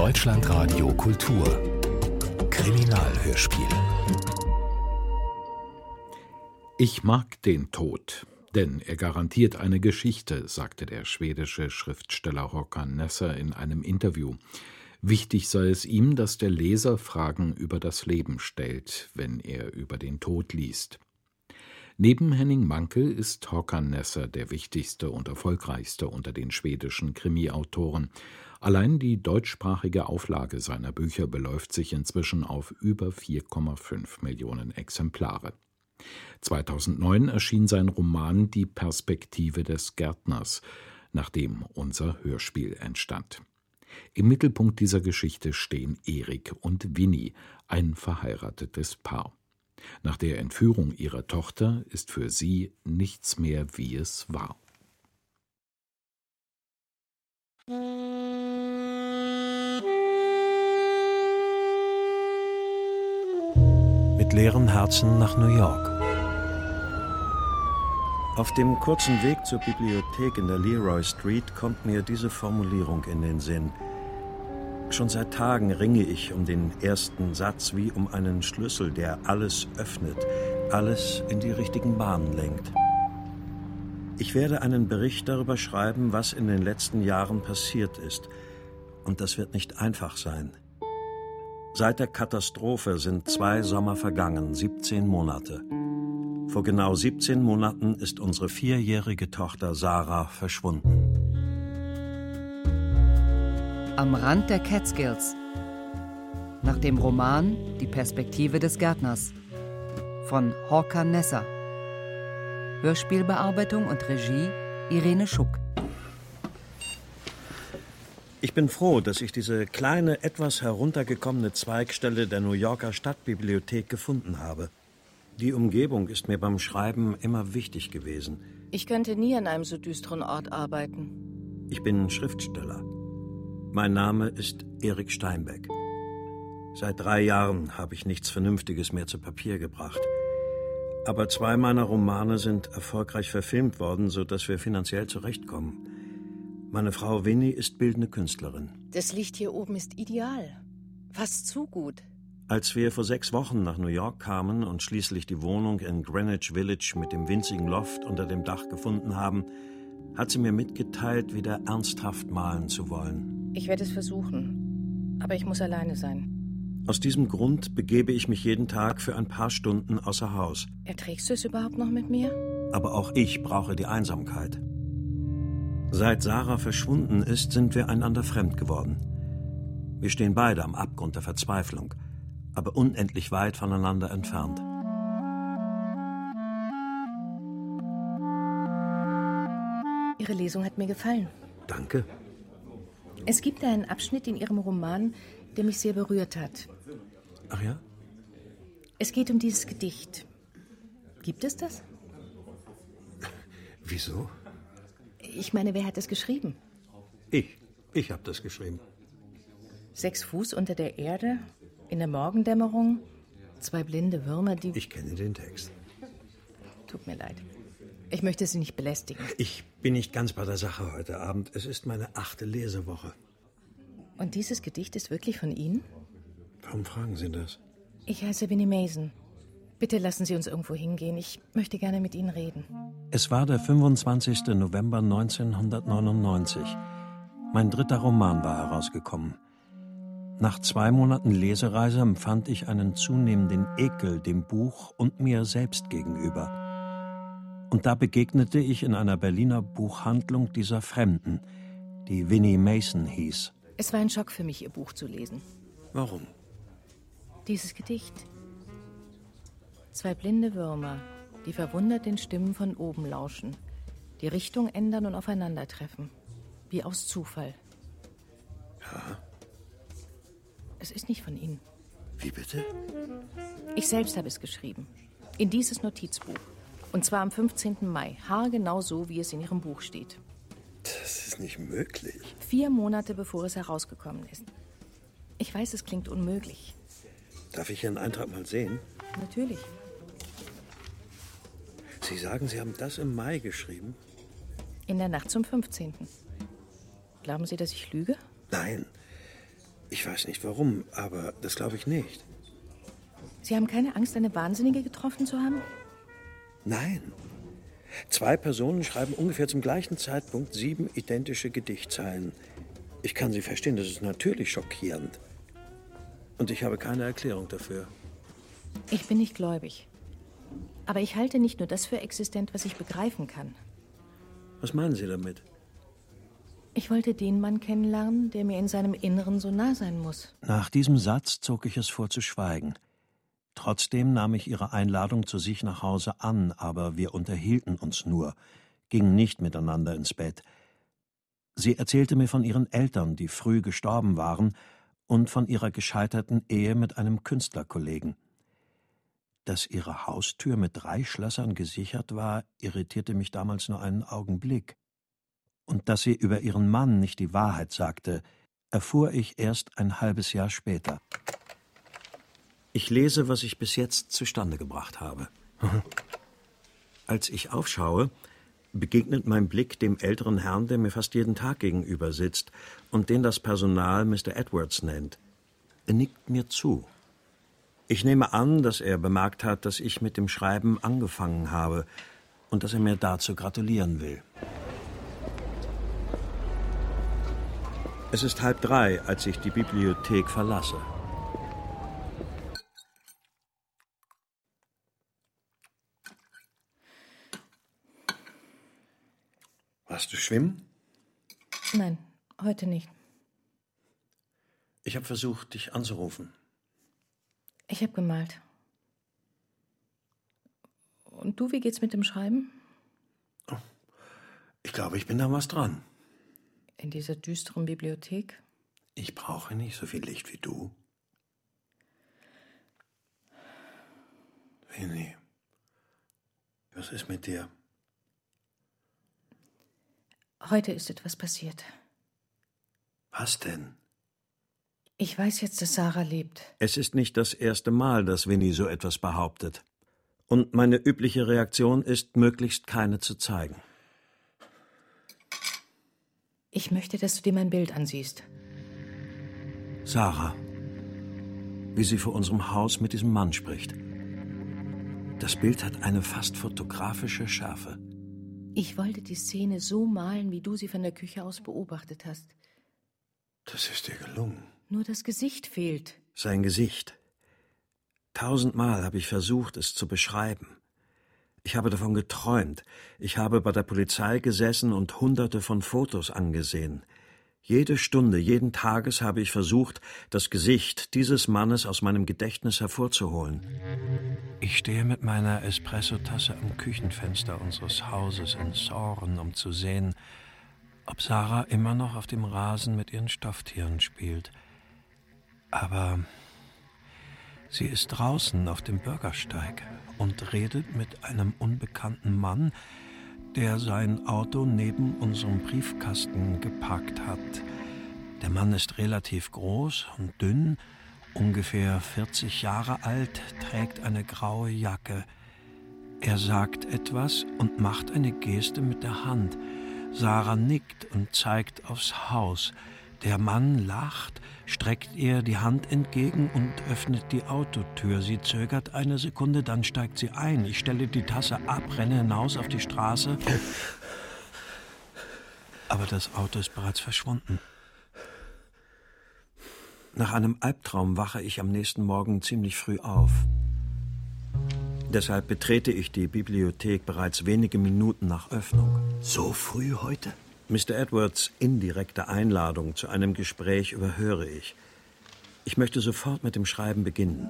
Deutschlandradio Kultur Kriminalhörspiel. Ich mag den Tod, denn er garantiert eine Geschichte, sagte der schwedische Schriftsteller Håkan Nesser in einem Interview. Wichtig sei es ihm, dass der Leser Fragen über das Leben stellt, wenn er über den Tod liest. Neben Henning Mankell ist Håkan Nesser der wichtigste und erfolgreichste unter den schwedischen Krimi-Autoren. Allein die deutschsprachige Auflage seiner Bücher beläuft sich inzwischen auf über 4,5 Millionen Exemplare. 2009 erschien sein Roman Die Perspektive des Gärtners, nach dem unser Hörspiel entstand. Im Mittelpunkt dieser Geschichte stehen Erik und Winnie, ein verheiratetes Paar. Nach der Entführung ihrer Tochter ist für sie nichts mehr, wie es war. Mit leerem Herzen nach New York. Auf dem kurzen Weg zur Bibliothek in der Leroy Street kommt mir diese Formulierung in den Sinn. Schon seit Tagen ringe ich um den ersten Satz wie um einen Schlüssel, der alles öffnet, alles in die richtigen Bahnen lenkt. Ich werde einen Bericht darüber schreiben, was in den letzten Jahren passiert ist. Und das wird nicht einfach sein. Seit der Katastrophe sind 2 Sommer vergangen, 17 Monate. Vor genau 17 Monaten ist unsere 4-jährige Tochter Sarah verschwunden. Am Rand der Catskills. Nach dem Roman Die Perspektive des Gärtners von Håkan Nesser. Hörspielbearbeitung und Regie Irene Schuck. Ich bin froh, dass ich diese kleine, etwas heruntergekommene Zweigstelle der New Yorker Stadtbibliothek gefunden habe. Die Umgebung ist mir beim Schreiben immer wichtig gewesen. Ich könnte nie an einem so düsteren Ort arbeiten. Ich bin Schriftsteller. Mein Name ist Erik Steinbeck. Seit 3 Jahren habe ich nichts Vernünftiges mehr zu Papier gebracht. Aber 2 meiner Romane sind erfolgreich verfilmt worden, sodass wir finanziell zurechtkommen. Meine Frau Winnie ist bildende Künstlerin. Das Licht hier oben ist ideal. Fast zu gut. Als wir vor 6 Wochen nach New York kamen und schließlich die Wohnung in Greenwich Village mit dem winzigen Loft unter dem Dach gefunden haben, hat sie mir mitgeteilt, wieder ernsthaft malen zu wollen. Ich werde es versuchen, aber ich muss alleine sein. Aus diesem Grund begebe ich mich jeden Tag für ein paar Stunden außer Haus. Erträgst du es überhaupt noch mit mir? Aber auch ich brauche die Einsamkeit. Seit Sarah verschwunden ist, sind wir einander fremd geworden. Wir stehen beide am Abgrund der Verzweiflung, aber unendlich weit voneinander entfernt. Ihre Lesung hat mir gefallen. Danke. Es gibt einen Abschnitt in Ihrem Roman, der mich sehr berührt hat. Ach ja? Es geht um dieses Gedicht. Gibt es das? Wieso? Ich meine, wer hat es geschrieben? Ich habe das geschrieben. 6 Fuß unter der Erde, in der Morgendämmerung, 2 blinde Würmer, die... Ich kenne den Text. Tut mir leid. Ich möchte Sie nicht belästigen. Ich bin nicht ganz bei der Sache heute Abend. Es ist meine 8. Lesewoche. Und dieses Gedicht ist wirklich von Ihnen? Warum fragen Sie das? Ich heiße Winnie Mason. Bitte lassen Sie uns irgendwo hingehen. Ich möchte gerne mit Ihnen reden. Es war der 25. November 1999. Mein 3. Roman war herausgekommen. Nach 2 Monaten Lesereise empfand ich einen zunehmenden Ekel dem Buch und mir selbst gegenüber. Und da begegnete ich in einer Berliner Buchhandlung dieser Fremden, die Winnie Mason hieß. Es war ein Schock für mich, Ihr Buch zu lesen. Warum? Dieses Gedicht. 2 blinde Würmer, die verwundert den Stimmen von oben lauschen, die Richtung ändern und aufeinandertreffen, wie aus Zufall. Ja. Es ist nicht von Ihnen. Wie bitte? Ich selbst habe es geschrieben. In dieses Notizbuch. Und zwar am 15. Mai. Haargenau so, wie es in Ihrem Buch steht. Das ist nicht möglich. 4 Monate bevor es herausgekommen ist. Ich weiß, es klingt unmöglich. Darf ich Ihren Eintrag mal sehen? Natürlich. Sie sagen, Sie haben das im Mai geschrieben? In der Nacht zum 15. Glauben Sie, dass ich lüge? Nein. Ich weiß nicht warum, aber das glaube ich nicht. Sie haben keine Angst, eine Wahnsinnige getroffen zu haben? Nein. 2 Personen schreiben ungefähr zum gleichen Zeitpunkt 7 identische Gedichtzeilen. Ich kann Sie verstehen, das ist natürlich schockierend. Und ich habe keine Erklärung dafür. Ich bin nicht gläubig. Aber ich halte nicht nur das für existent, was ich begreifen kann. Was meinen Sie damit? Ich wollte den Mann kennenlernen, der mir in seinem Inneren so nah sein muss. Nach diesem Satz zog ich es vor zu schweigen. Trotzdem nahm ich ihre Einladung zu sich nach Hause an, aber wir unterhielten uns nur, gingen nicht miteinander ins Bett. Sie erzählte mir von ihren Eltern, die früh gestorben waren, und von ihrer gescheiterten Ehe mit einem Künstlerkollegen. Dass ihre Haustür mit 3 Schlössern gesichert war, irritierte mich damals nur einen Augenblick. Und dass sie über ihren Mann nicht die Wahrheit sagte, erfuhr ich erst ein halbes Jahr später. Ich lese, was ich bis jetzt zustande gebracht habe. Als ich aufschaue, begegnet mein Blick dem älteren Herrn, der mir fast jeden Tag gegenüber sitzt und den das Personal Mr. Edwards nennt. Er nickt mir zu. Ich nehme an, dass er bemerkt hat, dass ich mit dem Schreiben angefangen habe und dass er mir dazu gratulieren will. Es ist 2:30, als ich die Bibliothek verlasse. Warst du schwimmen? Nein, heute nicht. Ich habe versucht, dich anzurufen. Ich habe gemalt. Und du, wie geht's mit dem Schreiben? Ich glaube, ich bin da was dran. In dieser düsteren Bibliothek? Ich brauche nicht so viel Licht wie du. Winnie, was ist mit dir? Heute ist etwas passiert. Was denn? Ich weiß jetzt, dass Sarah lebt. Es ist nicht das erste Mal, dass Winnie so etwas behauptet. Und meine übliche Reaktion ist, möglichst keine zu zeigen. Ich möchte, dass du dir mein Bild ansiehst. Sarah, wie sie vor unserem Haus mit diesem Mann spricht. Das Bild hat eine fast fotografische Schärfe. Ich wollte die Szene so malen, wie du sie von der Küche aus beobachtet hast. Das ist dir gelungen. Nur das Gesicht fehlt. Sein Gesicht. 1000-mal habe ich versucht, es zu beschreiben. Ich habe davon geträumt. Ich habe bei der Polizei gesessen und Hunderte von Fotos angesehen. Jede Stunde, jeden Tages habe ich versucht, das Gesicht dieses Mannes aus meinem Gedächtnis hervorzuholen. Ich stehe mit meiner Espressotasse am Küchenfenster unseres Hauses in Soren, um zu sehen, ob Sarah immer noch auf dem Rasen mit ihren Stofftieren spielt. Aber sie ist draußen auf dem Bürgersteig und redet mit einem unbekannten Mann, der sein Auto neben unserem Briefkasten geparkt hat. Der Mann ist relativ groß und dünn, ungefähr 40 Jahre alt, trägt eine graue Jacke. Er sagt etwas und macht eine Geste mit der Hand. Sarah nickt und zeigt aufs Haus. Der Mann lacht, streckt ihr die Hand entgegen und öffnet die Autotür. Sie zögert eine Sekunde, dann steigt sie ein. Ich stelle die Tasse ab, renne hinaus auf die Straße. Aber das Auto ist bereits verschwunden. Nach einem Albtraum wache ich am nächsten Morgen ziemlich früh auf. Deshalb betrete ich die Bibliothek bereits wenige Minuten nach Öffnung. So früh heute? Mr. Edwards' indirekte Einladung zu einem Gespräch überhöre ich. Ich möchte sofort mit dem Schreiben beginnen.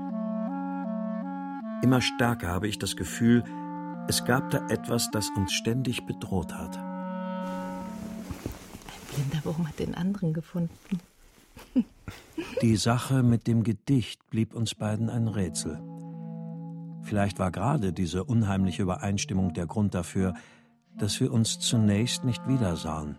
Immer stärker habe ich das Gefühl, es gab da etwas, das uns ständig bedroht hat. Ein blinder Wurm hat den anderen gefunden. Die Sache mit dem Gedicht blieb uns beiden ein Rätsel. Vielleicht war gerade diese unheimliche Übereinstimmung der Grund dafür, dass wir uns zunächst nicht wiedersahen.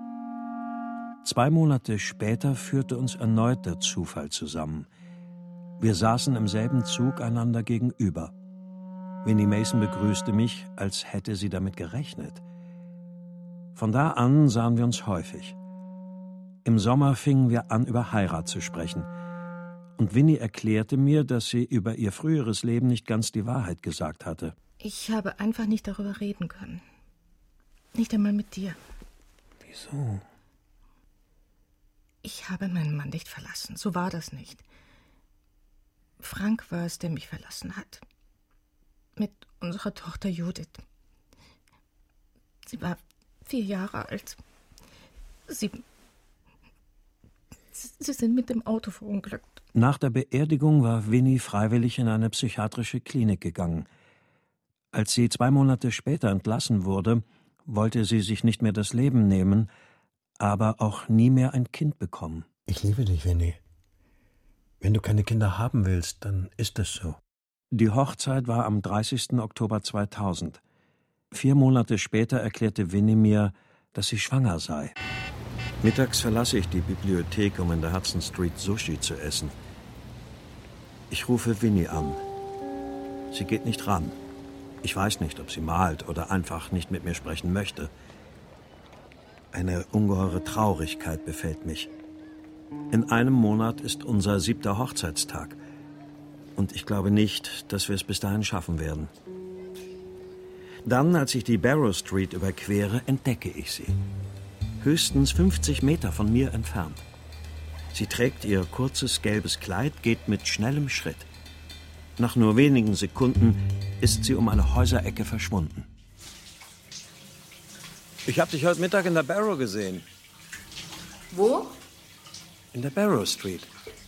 2 Monate später führte uns erneut der Zufall zusammen. Wir saßen im selben Zug einander gegenüber. Winnie Mason begrüßte mich, als hätte sie damit gerechnet. Von da an sahen wir uns häufig. Im Sommer fingen wir an, über Heirat zu sprechen. Und Winnie erklärte mir, dass sie über ihr früheres Leben nicht ganz die Wahrheit gesagt hatte. Ich habe einfach nicht darüber reden können. Nicht einmal mit dir. Wieso? Ich habe meinen Mann nicht verlassen. So war das nicht. Frank war es, der mich verlassen hat. Mit unserer Tochter Judith. Sie war 4 Jahre alt. Sie sind mit dem Auto verunglückt. Nach der Beerdigung war Winnie freiwillig in eine psychiatrische Klinik gegangen. Als sie 2 Monate später entlassen wurde, wollte sie sich nicht mehr das Leben nehmen, aber auch nie mehr ein Kind bekommen. Ich liebe dich, Winnie. Wenn du keine Kinder haben willst, dann ist es so. Die Hochzeit war am 30. Oktober 2000. 4 Monate später erklärte Winnie mir, dass sie schwanger sei. Mittags verlasse ich die Bibliothek, um in der Hudson Street Sushi zu essen. Ich rufe Winnie an. Sie geht nicht ran. Ich weiß nicht, ob sie malt oder einfach nicht mit mir sprechen möchte. Eine ungeheure Traurigkeit befällt mich. In einem Monat ist unser 7. Hochzeitstag. Und ich glaube nicht, dass wir es bis dahin schaffen werden. Dann, als ich die Barrow Street überquere, entdecke ich sie. Höchstens 50 Meter von mir entfernt. Sie trägt ihr kurzes gelbes Kleid, geht mit schnellem Schritt. Nach nur wenigen Sekunden ist sie um eine Häuserecke verschwunden. Ich habe dich heute Mittag in der Barrow gesehen. Wo? In der Barrow Street.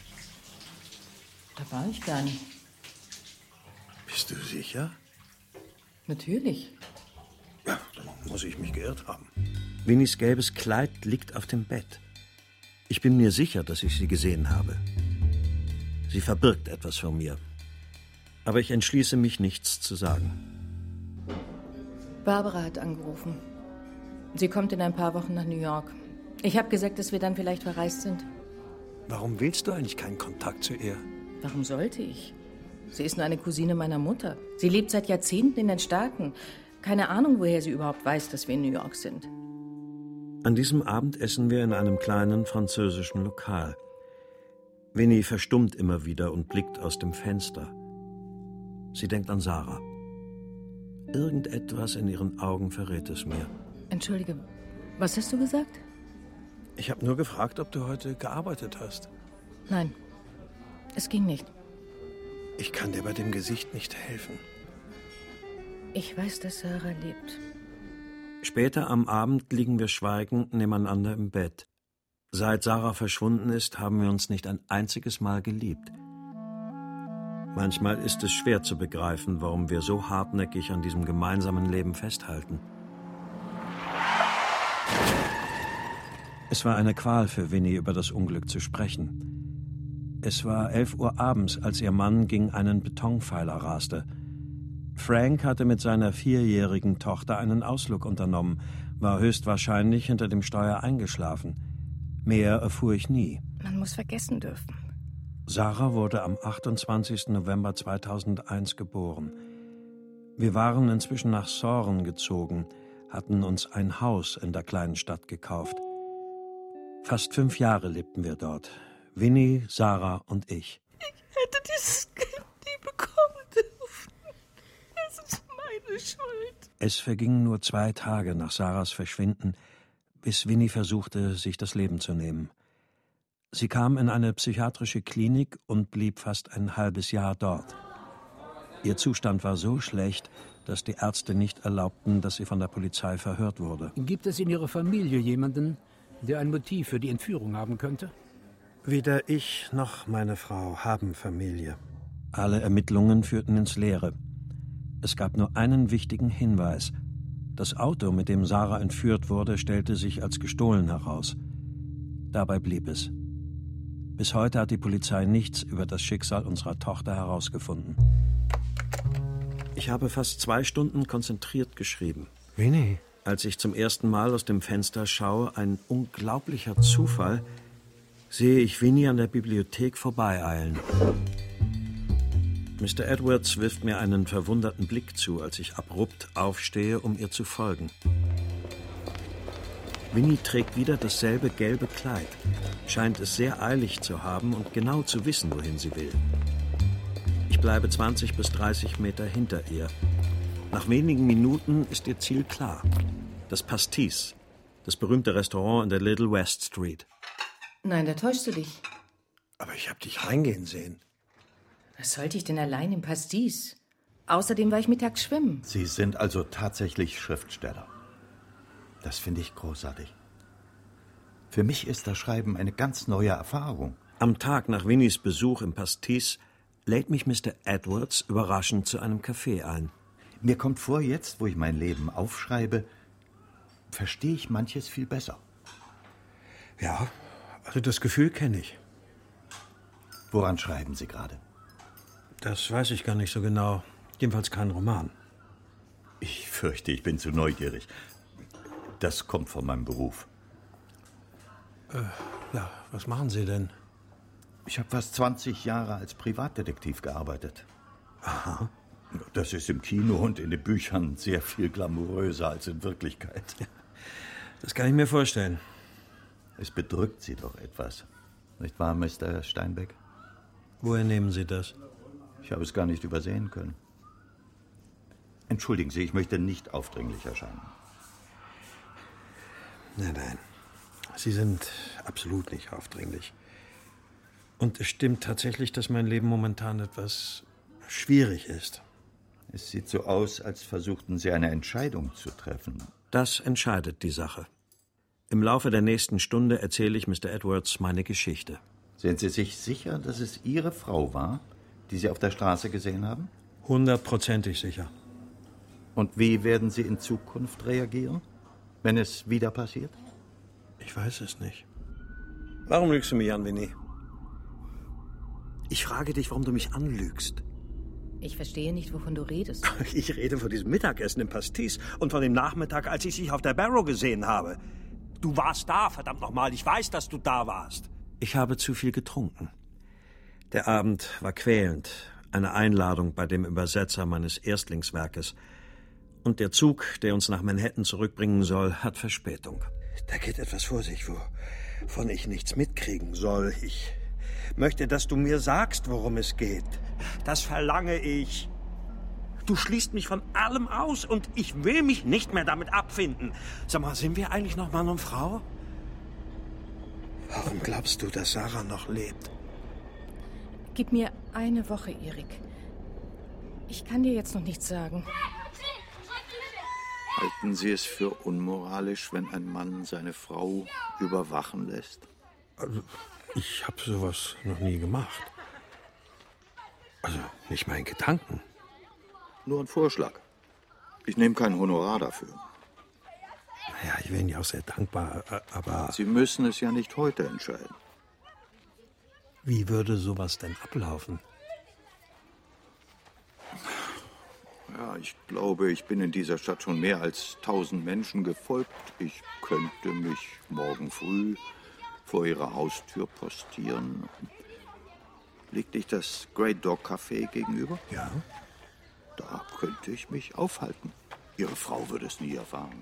Da war ich gar nicht. Bist du sicher? Natürlich. Ja, dann muss ich mich geirrt haben. Winnies gelbes Kleid liegt auf dem Bett. Ich bin mir sicher, dass ich sie gesehen habe. Sie verbirgt etwas vor mir. Aber ich entschließe mich, nichts zu sagen. Barbara hat angerufen. Sie kommt in ein paar Wochen nach New York. Ich habe gesagt, dass wir dann vielleicht verreist sind. Warum willst du eigentlich keinen Kontakt zu ihr? Warum sollte ich? Sie ist nur eine Cousine meiner Mutter. Sie lebt seit Jahrzehnten in den Staaten. Keine Ahnung, woher sie überhaupt weiß, dass wir in New York sind. An diesem Abend essen wir in einem kleinen französischen Lokal. Winnie verstummt immer wieder und blickt aus dem Fenster. Sie denkt an Sarah. Irgendetwas in ihren Augen verrät es mir. Entschuldige, was hast du gesagt? Ich habe nur gefragt, ob du heute gearbeitet hast. Nein, es ging nicht. Ich kann dir bei dem Gesicht nicht helfen. Ich weiß, dass Sarah lebt. Später am Abend liegen wir schweigend nebeneinander im Bett. Seit Sarah verschwunden ist, haben wir uns nicht ein einziges Mal geliebt. Manchmal ist es schwer zu begreifen, warum wir so hartnäckig an diesem gemeinsamen Leben festhalten. Es war eine Qual für Winnie, über das Unglück zu sprechen. Es war 11 Uhr abends, als ihr Mann gegen einen Betonpfeiler raste. Frank hatte mit seiner 4-jährigen Tochter einen Ausflug unternommen, war höchstwahrscheinlich hinter dem Steuer eingeschlafen. Mehr erfuhr ich nie. Man muss vergessen dürfen. Sarah wurde am 28. November 2001 geboren. Wir waren inzwischen nach Soren gezogen, hatten uns ein Haus in der kleinen Stadt gekauft. Fast 5 Jahre lebten wir dort. Winnie, Sarah und ich. Ich hätte dieses Kind nie bekommen dürfen. Es ist meine Schuld. Es vergingen nur 2 Tage nach Sarahs Verschwinden, bis Winnie versuchte, sich das Leben zu nehmen. Sie kam in eine psychiatrische Klinik und blieb fast ein halbes Jahr dort. Ihr Zustand war so schlecht, dass die Ärzte nicht erlaubten, dass sie von der Polizei verhört wurde. Gibt es in Ihrer Familie jemanden, der ein Motiv für die Entführung haben könnte? Weder ich noch meine Frau haben Familie. Alle Ermittlungen führten ins Leere. Es gab nur einen wichtigen Hinweis. Das Auto, mit dem Sarah entführt wurde, stellte sich als gestohlen heraus. Dabei blieb es. Bis heute hat die Polizei nichts über das Schicksal unserer Tochter herausgefunden. Ich habe fast 2 Stunden konzentriert geschrieben. Winnie? Als ich zum ersten Mal aus dem Fenster schaue, ein unglaublicher Zufall, sehe ich Winnie an der Bibliothek vorbeieilen. Mr. Edwards wirft mir einen verwunderten Blick zu, als ich abrupt aufstehe, um ihr zu folgen. Winnie trägt wieder dasselbe gelbe Kleid, scheint es sehr eilig zu haben und genau zu wissen, wohin sie will. Ich bleibe 20 bis 30 Meter hinter ihr. Nach wenigen Minuten ist ihr Ziel klar. Das Pastis, das berühmte Restaurant in der Little West Street. Nein, da täuschst du dich. Aber ich habe dich reingehen sehen. Was sollte ich denn allein im Pastis? Außerdem war ich mittags schwimmen. Sie sind also tatsächlich Schriftsteller. Das finde ich großartig. Für mich ist das Schreiben eine ganz neue Erfahrung. Am Tag nach Winnies Besuch im Pastis lädt mich Mr. Edwards überraschend zu einem Café ein. Mir kommt vor, jetzt, wo ich mein Leben aufschreibe, verstehe ich manches viel besser. Ja, also das Gefühl kenne ich. Woran schreiben Sie gerade? Das weiß ich gar nicht so genau. Jedenfalls kein Roman. Ich fürchte, ich bin zu neugierig. Das kommt von meinem Beruf. Ja, was machen Sie denn? Ich habe fast 20 Jahre als Privatdetektiv gearbeitet. Aha. Das ist im Kino und in den Büchern sehr viel glamouröser als in Wirklichkeit. Das kann ich mir vorstellen. Es bedrückt Sie doch etwas. Nicht wahr, Mr. Steinbeck? Woher nehmen Sie das? Ich habe es gar nicht übersehen können. Entschuldigen Sie, ich möchte nicht aufdringlich erscheinen. Nein. Sie sind absolut nicht aufdringlich. Und es stimmt tatsächlich, dass mein Leben momentan etwas schwierig ist. Es sieht so aus, als versuchten Sie eine Entscheidung zu treffen. Das entscheidet die Sache. Im Laufe der nächsten Stunde erzähle ich Mr. Edwards meine Geschichte. Sind Sie sich sicher, dass es Ihre Frau war, die Sie auf der Straße gesehen haben? 100%ig sicher. Und wie werden Sie in Zukunft reagieren, wenn es wieder passiert? Ich weiß es nicht. Warum lügst du mich an, Winnie? Ich frage dich, warum du mich anlügst. Ich verstehe nicht, wovon du redest. Ich rede von diesem Mittagessen im Pastis und von dem Nachmittag, als ich dich auf der Barrow gesehen habe. Du warst da, verdammt nochmal. Ich weiß, dass du da warst. Ich habe zu viel getrunken. Der Abend war quälend. Eine Einladung bei dem Übersetzer meines Erstlingswerkes. Und der Zug, der uns nach Manhattan zurückbringen soll, hat Verspätung. Da geht etwas vor sich, wovon ich nichts mitkriegen soll. Ich möchte, dass du mir sagst, worum es geht. Das verlange ich. Du schließt mich von allem aus und ich will mich nicht mehr damit abfinden. Sag mal, sind wir eigentlich noch Mann und Frau? Warum glaubst du, dass Sarah noch lebt? Gib mir eine Woche, Erik. Ich kann dir jetzt noch nichts sagen. Halten Sie es für unmoralisch, wenn ein Mann seine Frau überwachen lässt? Also, ich habe sowas noch nie gemacht. Also, nicht mal in Gedanken. Nur ein Vorschlag. Ich nehme kein Honorar dafür. Naja, ich wäre Ihnen ja auch sehr dankbar, aber... Sie müssen es ja nicht heute entscheiden. Wie würde sowas denn ablaufen? Ja, ich glaube, ich bin in dieser Stadt schon mehr als 1000 Menschen gefolgt. Ich könnte mich morgen früh vor Ihrer Haustür postieren. Liegt nicht das Great Dog Café gegenüber? Ja. Da könnte ich mich aufhalten. Ihre Frau würde es nie erfahren.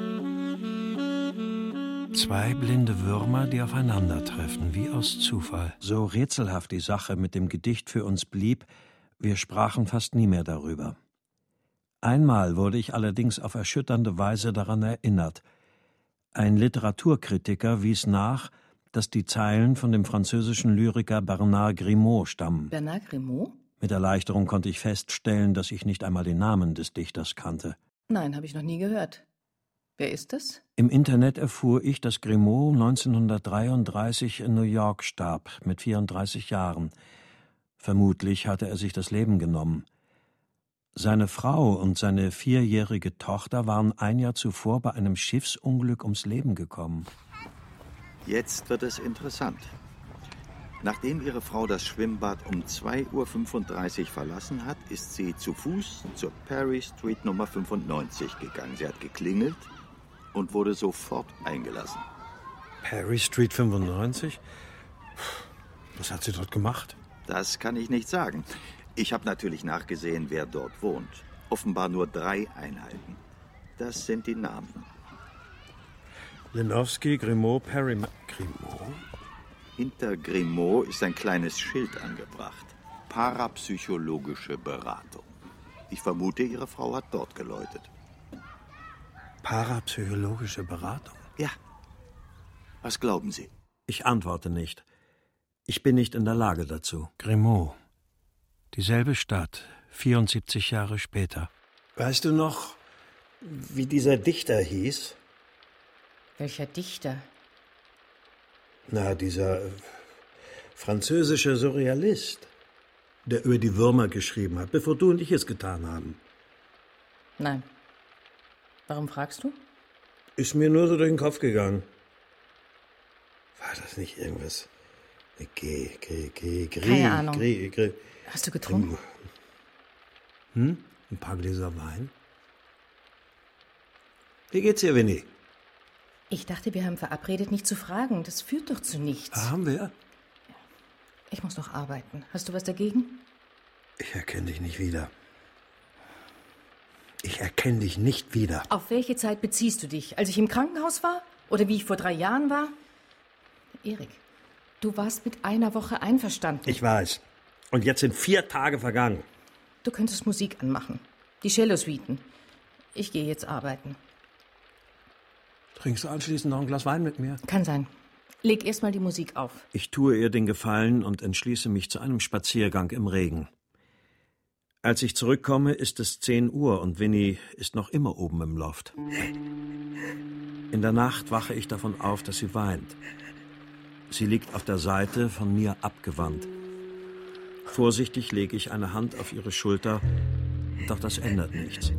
2 blinde Würmer, die aufeinandertreffen, wie aus Zufall. So rätselhaft die Sache mit dem Gedicht für uns blieb, wir sprachen fast nie mehr darüber. Einmal wurde ich allerdings auf erschütternde Weise daran erinnert. Ein Literaturkritiker wies nach, dass die Zeilen von dem französischen Lyriker Bernard Grimaud stammen. Bernard Grimaud? Mit Erleichterung konnte ich feststellen, dass ich nicht einmal den Namen des Dichters kannte. Nein, habe ich noch nie gehört. Wer ist das? Im Internet erfuhr ich, dass Grimaud 1933 in New York starb, mit 34 Jahren. Vermutlich hatte er sich das Leben genommen. Seine Frau und seine 4-jährige Tochter waren ein Jahr zuvor bei einem Schiffsunglück ums Leben gekommen. Jetzt wird es interessant. Nachdem ihre Frau das Schwimmbad um 2:35 Uhr verlassen hat, ist sie zu Fuß zur Perry Street Nummer 95 gegangen. Sie hat geklingelt und wurde sofort eingelassen. Perry Street 95? Was hat sie dort gemacht? Das kann ich nicht sagen. Ich habe natürlich nachgesehen, wer dort wohnt. Offenbar nur 3 Einheiten. Das sind die Namen. Lenowski, Grimaud, Perry... Grimaud? Hinter Grimaud ist ein kleines Schild angebracht. Parapsychologische Beratung. Ich vermute, Ihre Frau hat dort geläutet. Parapsychologische Beratung? Ja. Was glauben Sie? Ich antworte nicht. Ich bin nicht in der Lage dazu. Grimaud. Dieselbe Stadt, 74 Jahre später. Weißt du noch, wie dieser Dichter hieß? Welcher Dichter? Na, dieser französische Surrealist, der über die Würmer geschrieben hat, bevor du und ich es getan haben. Nein. Warum fragst du? Ist mir nur so durch den Kopf gegangen. War das nicht irgendwas? Keine Ahnung. Hast du getrunken? Ein paar Gläser Wein? Wie geht's dir, Winnie? Ich dachte, wir haben verabredet, nicht zu fragen. Das führt doch zu nichts. Haben wir? Ich muss noch arbeiten. Hast du was dagegen? Ich erkenne dich nicht wieder. Ich erkenne dich nicht wieder. Auf welche Zeit beziehst du dich? Als ich im Krankenhaus war? Oder wie ich vor 3 Jahren war? Erik, du warst mit einer Woche einverstanden. Ich weiß. Und jetzt sind 4 Tage vergangen. Du könntest Musik anmachen. Die Cello-Suiten. Ich gehe jetzt arbeiten. Trinkst du anschließend noch ein Glas Wein mit mir? Kann sein. Leg erst mal die Musik auf. Ich tue ihr den Gefallen und entschließe mich zu einem Spaziergang im Regen. Als ich zurückkomme, ist es 10 Uhr und Winnie ist noch immer oben im Loft. In der Nacht wache ich davon auf, dass sie weint. Sie liegt auf der Seite, von mir abgewandt. Vorsichtig lege ich eine Hand auf ihre Schulter, doch das ändert nichts.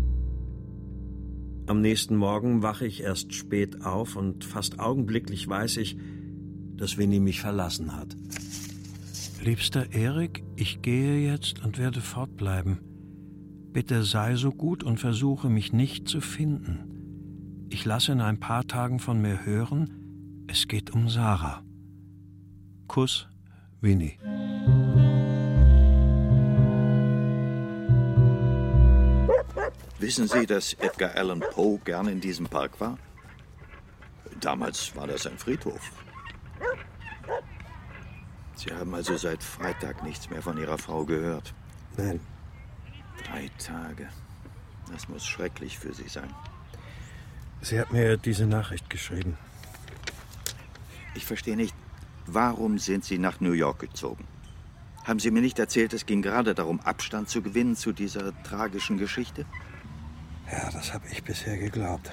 Am nächsten Morgen wache ich erst spät auf und fast augenblicklich weiß ich, dass Winnie mich verlassen hat. Liebster Erik, ich gehe jetzt und werde fortbleiben. Bitte sei so gut und versuche mich nicht zu finden. Ich lasse in ein paar Tagen von mir hören, es geht um Sarah. Kuss, Winnie. Wissen Sie, dass Edgar Allan Poe gern in diesem Park war? Damals war das ein Friedhof. Sie haben also seit Freitag nichts mehr von Ihrer Frau gehört? Nein. 3 Tage. Das muss schrecklich für Sie sein. Sie hat mir diese Nachricht geschrieben. Ich verstehe nicht, warum sind Sie nach New York gezogen? Haben Sie mir nicht erzählt, es ging gerade darum, Abstand zu gewinnen zu dieser tragischen Geschichte? Ja, das habe ich bisher geglaubt.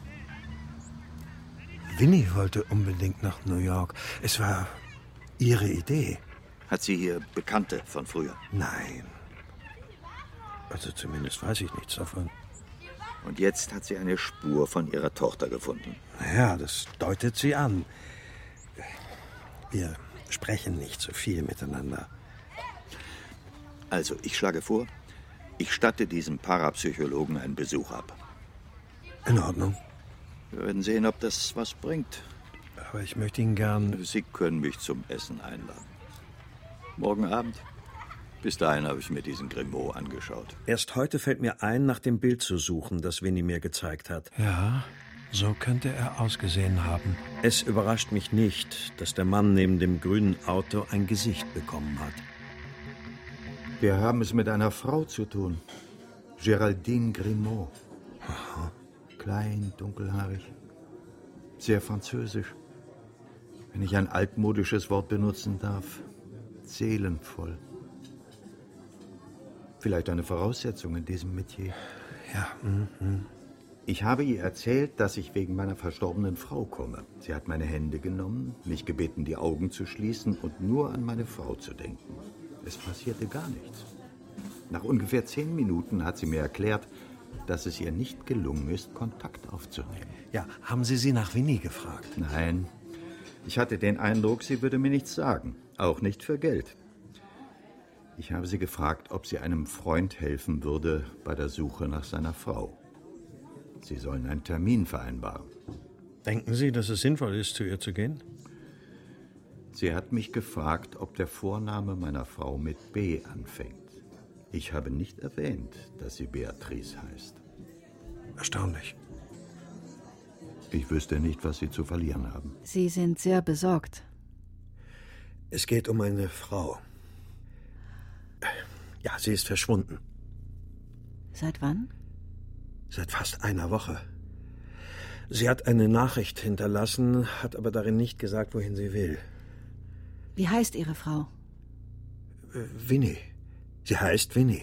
Winnie wollte unbedingt nach New York. Es war ihre Idee. Hat sie hier Bekannte von früher? Nein. Also zumindest weiß ich nichts davon. Und jetzt hat sie eine Spur von ihrer Tochter gefunden. Ja, das deutet sie an. Wir sprechen nicht so viel miteinander. Also, ich schlage vor, ich statte diesem Parapsychologen einen Besuch ab. In Ordnung. Wir werden sehen, ob das was bringt. Aber ich möchte ihn gern... Sie können mich zum Essen einladen. Morgen Abend. Bis dahin habe ich mir diesen Grimaud angeschaut. Erst heute fällt mir ein, nach dem Bild zu suchen, das Winnie mir gezeigt hat. Ja, so könnte er ausgesehen haben. Es überrascht mich nicht, dass der Mann neben dem grünen Auto ein Gesicht bekommen hat. Wir haben es mit einer Frau zu tun. Géraldine Grimaud. Aha. Klein, dunkelhaarig. Sehr französisch. Wenn ich ein altmodisches Wort benutzen darf. Seelenvoll. Vielleicht eine Voraussetzung in diesem Metier. Ja, Ich habe ihr erzählt, dass ich wegen meiner verstorbenen Frau komme. Sie hat meine Hände genommen, mich gebeten, die Augen zu schließen und nur an meine Frau zu denken. Es passierte gar nichts. Nach ungefähr 10 Minuten hat sie mir erklärt, dass es ihr nicht gelungen ist, Kontakt aufzunehmen. Ja, haben Sie sie nach Winnie gefragt? Nein, ich hatte den Eindruck, sie würde mir nichts sagen, auch nicht für Geld. Ich habe sie gefragt, ob sie einem Freund helfen würde bei der Suche nach seiner Frau. Sie sollen einen Termin vereinbaren. Denken Sie, dass es sinnvoll ist, zu ihr zu gehen? Sie hat mich gefragt, ob der Vorname meiner Frau mit B anfängt. Ich habe nicht erwähnt, dass sie Beatrice heißt. Erstaunlich. Ich wüsste nicht, was Sie zu verlieren haben. Sie sind sehr besorgt. Es geht um eine Frau. Ja, sie ist verschwunden. Seit wann? Seit fast einer Woche. Sie hat eine Nachricht hinterlassen, hat aber darin nicht gesagt, wohin sie will. Wie heißt Ihre Frau? Winnie. Sie heißt Winnie.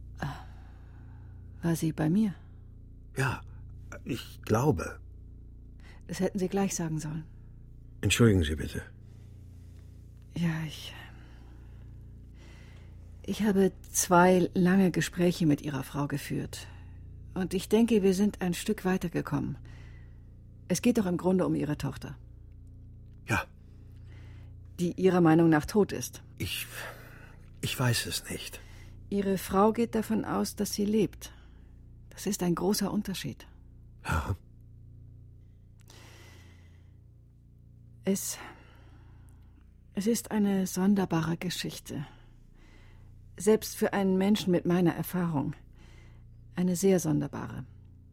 War sie bei mir? Ja, ich glaube. Das hätten Sie gleich sagen sollen. Entschuldigen Sie bitte. Ja, ich habe 2 lange Gespräche mit Ihrer Frau geführt. Und ich denke, wir sind ein Stück weitergekommen. Es geht doch im Grunde um Ihre Tochter. Ja. Die Ihrer Meinung nach tot ist. Ich weiß es nicht. Ihre Frau geht davon aus, dass sie lebt. Das ist ein großer Unterschied. Ja. Es ist eine sonderbare Geschichte. Selbst für einen Menschen mit meiner Erfahrung. Eine sehr sonderbare.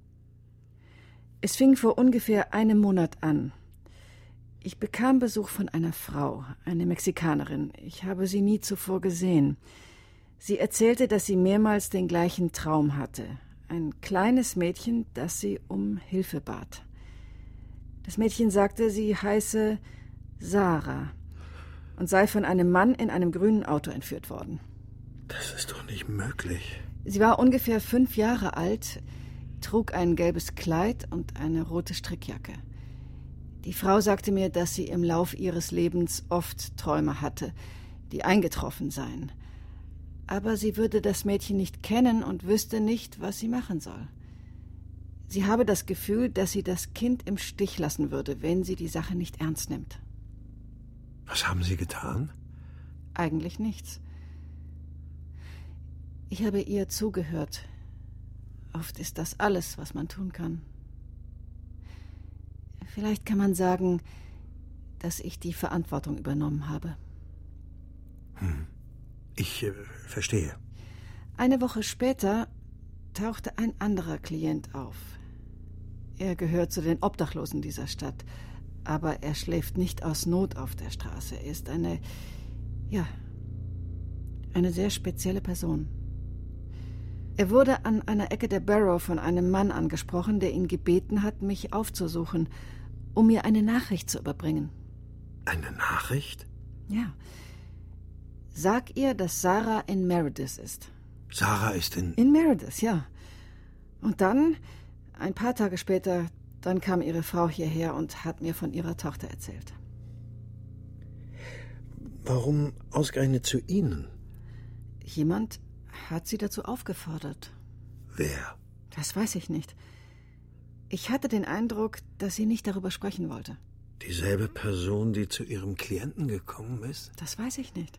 Es fing vor ungefähr einem Monat an. Ich bekam Besuch von einer Frau, eine Mexikanerin. Ich habe sie nie zuvor gesehen. Sie erzählte, dass sie mehrmals den gleichen Traum hatte. Ein kleines Mädchen, das sie um Hilfe bat. Das Mädchen sagte, sie heiße Sarah und sei von einem Mann in einem grünen Auto entführt worden. Das ist doch nicht möglich. Sie war ungefähr 5 Jahre alt, trug ein gelbes Kleid und eine rote Strickjacke. Die Frau sagte mir, dass sie im Lauf ihres Lebens oft Träume hatte, die eingetroffen seien. Aber sie würde das Mädchen nicht kennen und wüsste nicht, was sie machen soll. Sie habe das Gefühl, dass sie das Kind im Stich lassen würde, wenn sie die Sache nicht ernst nimmt. Was haben Sie getan? Eigentlich nichts. Ich habe ihr zugehört. Oft ist das alles, was man tun kann. Vielleicht kann man sagen, dass ich die Verantwortung übernommen habe. Ich verstehe. Eine Woche später tauchte ein anderer Klient auf. Er gehört zu den Obdachlosen dieser Stadt, aber er schläft nicht aus Not auf der Straße. Er ist eine sehr spezielle Person. Er wurde an einer Ecke der Borough von einem Mann angesprochen, der ihn gebeten hat, mich aufzusuchen, um mir eine Nachricht zu überbringen. Eine Nachricht? Ja. Sag ihr, dass Sarah in Meredith ist. Sarah ist In Meredith, ja. Und dann, ein paar Tage später, dann kam ihre Frau hierher und hat mir von ihrer Tochter erzählt. Warum ausgerechnet zu Ihnen? Jemand hat sie dazu aufgefordert. Wer? Das weiß ich nicht. Ich hatte den Eindruck, dass sie nicht darüber sprechen wollte. Dieselbe Person, die zu Ihrem Klienten gekommen ist? Das weiß ich nicht.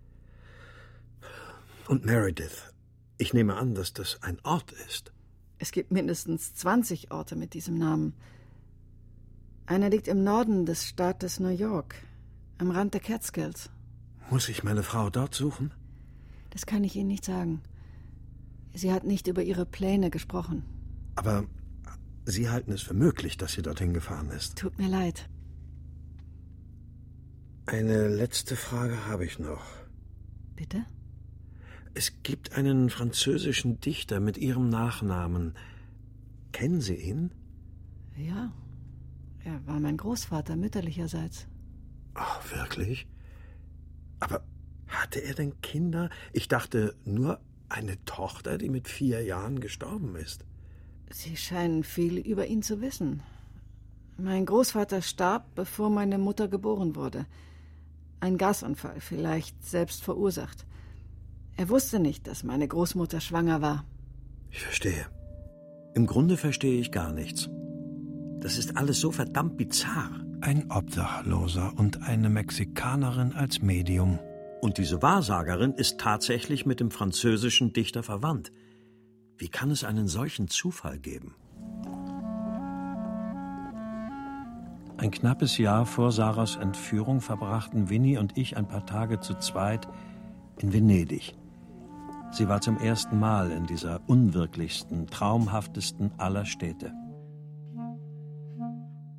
Und Meredith. Ich nehme an, dass das ein Ort ist. Es gibt mindestens 20 Orte mit diesem Namen. Einer liegt im Norden des Staates New York, am Rand der Catskills. Muss ich meine Frau dort suchen? Das kann ich Ihnen nicht sagen. Sie hat nicht über ihre Pläne gesprochen. Aber Sie halten es für möglich, dass sie dorthin gefahren ist. Tut mir leid. Eine letzte Frage habe ich noch. Bitte? Es gibt einen französischen Dichter mit Ihrem Nachnamen. Kennen Sie ihn? Ja. Er war mein Großvater mütterlicherseits. Oh, wirklich? Aber hatte er denn Kinder? Ich dachte, nur eine Tochter, die mit 4 Jahren gestorben ist. Sie scheinen viel über ihn zu wissen. Mein Großvater starb, bevor meine Mutter geboren wurde. Ein Gasunfall, vielleicht selbst verursacht. Er wusste nicht, dass meine Großmutter schwanger war. Ich verstehe. Im Grunde verstehe ich gar nichts. Das ist alles so verdammt bizarr. Ein Obdachloser und eine Mexikanerin als Medium. Und diese Wahrsagerin ist tatsächlich mit dem französischen Dichter verwandt. Wie kann es einen solchen Zufall geben? Ein knappes Jahr vor Sarahs Entführung verbrachten Winnie und ich ein paar Tage zu zweit in Venedig. Sie war zum ersten Mal in dieser unwirklichsten, traumhaftesten aller Städte.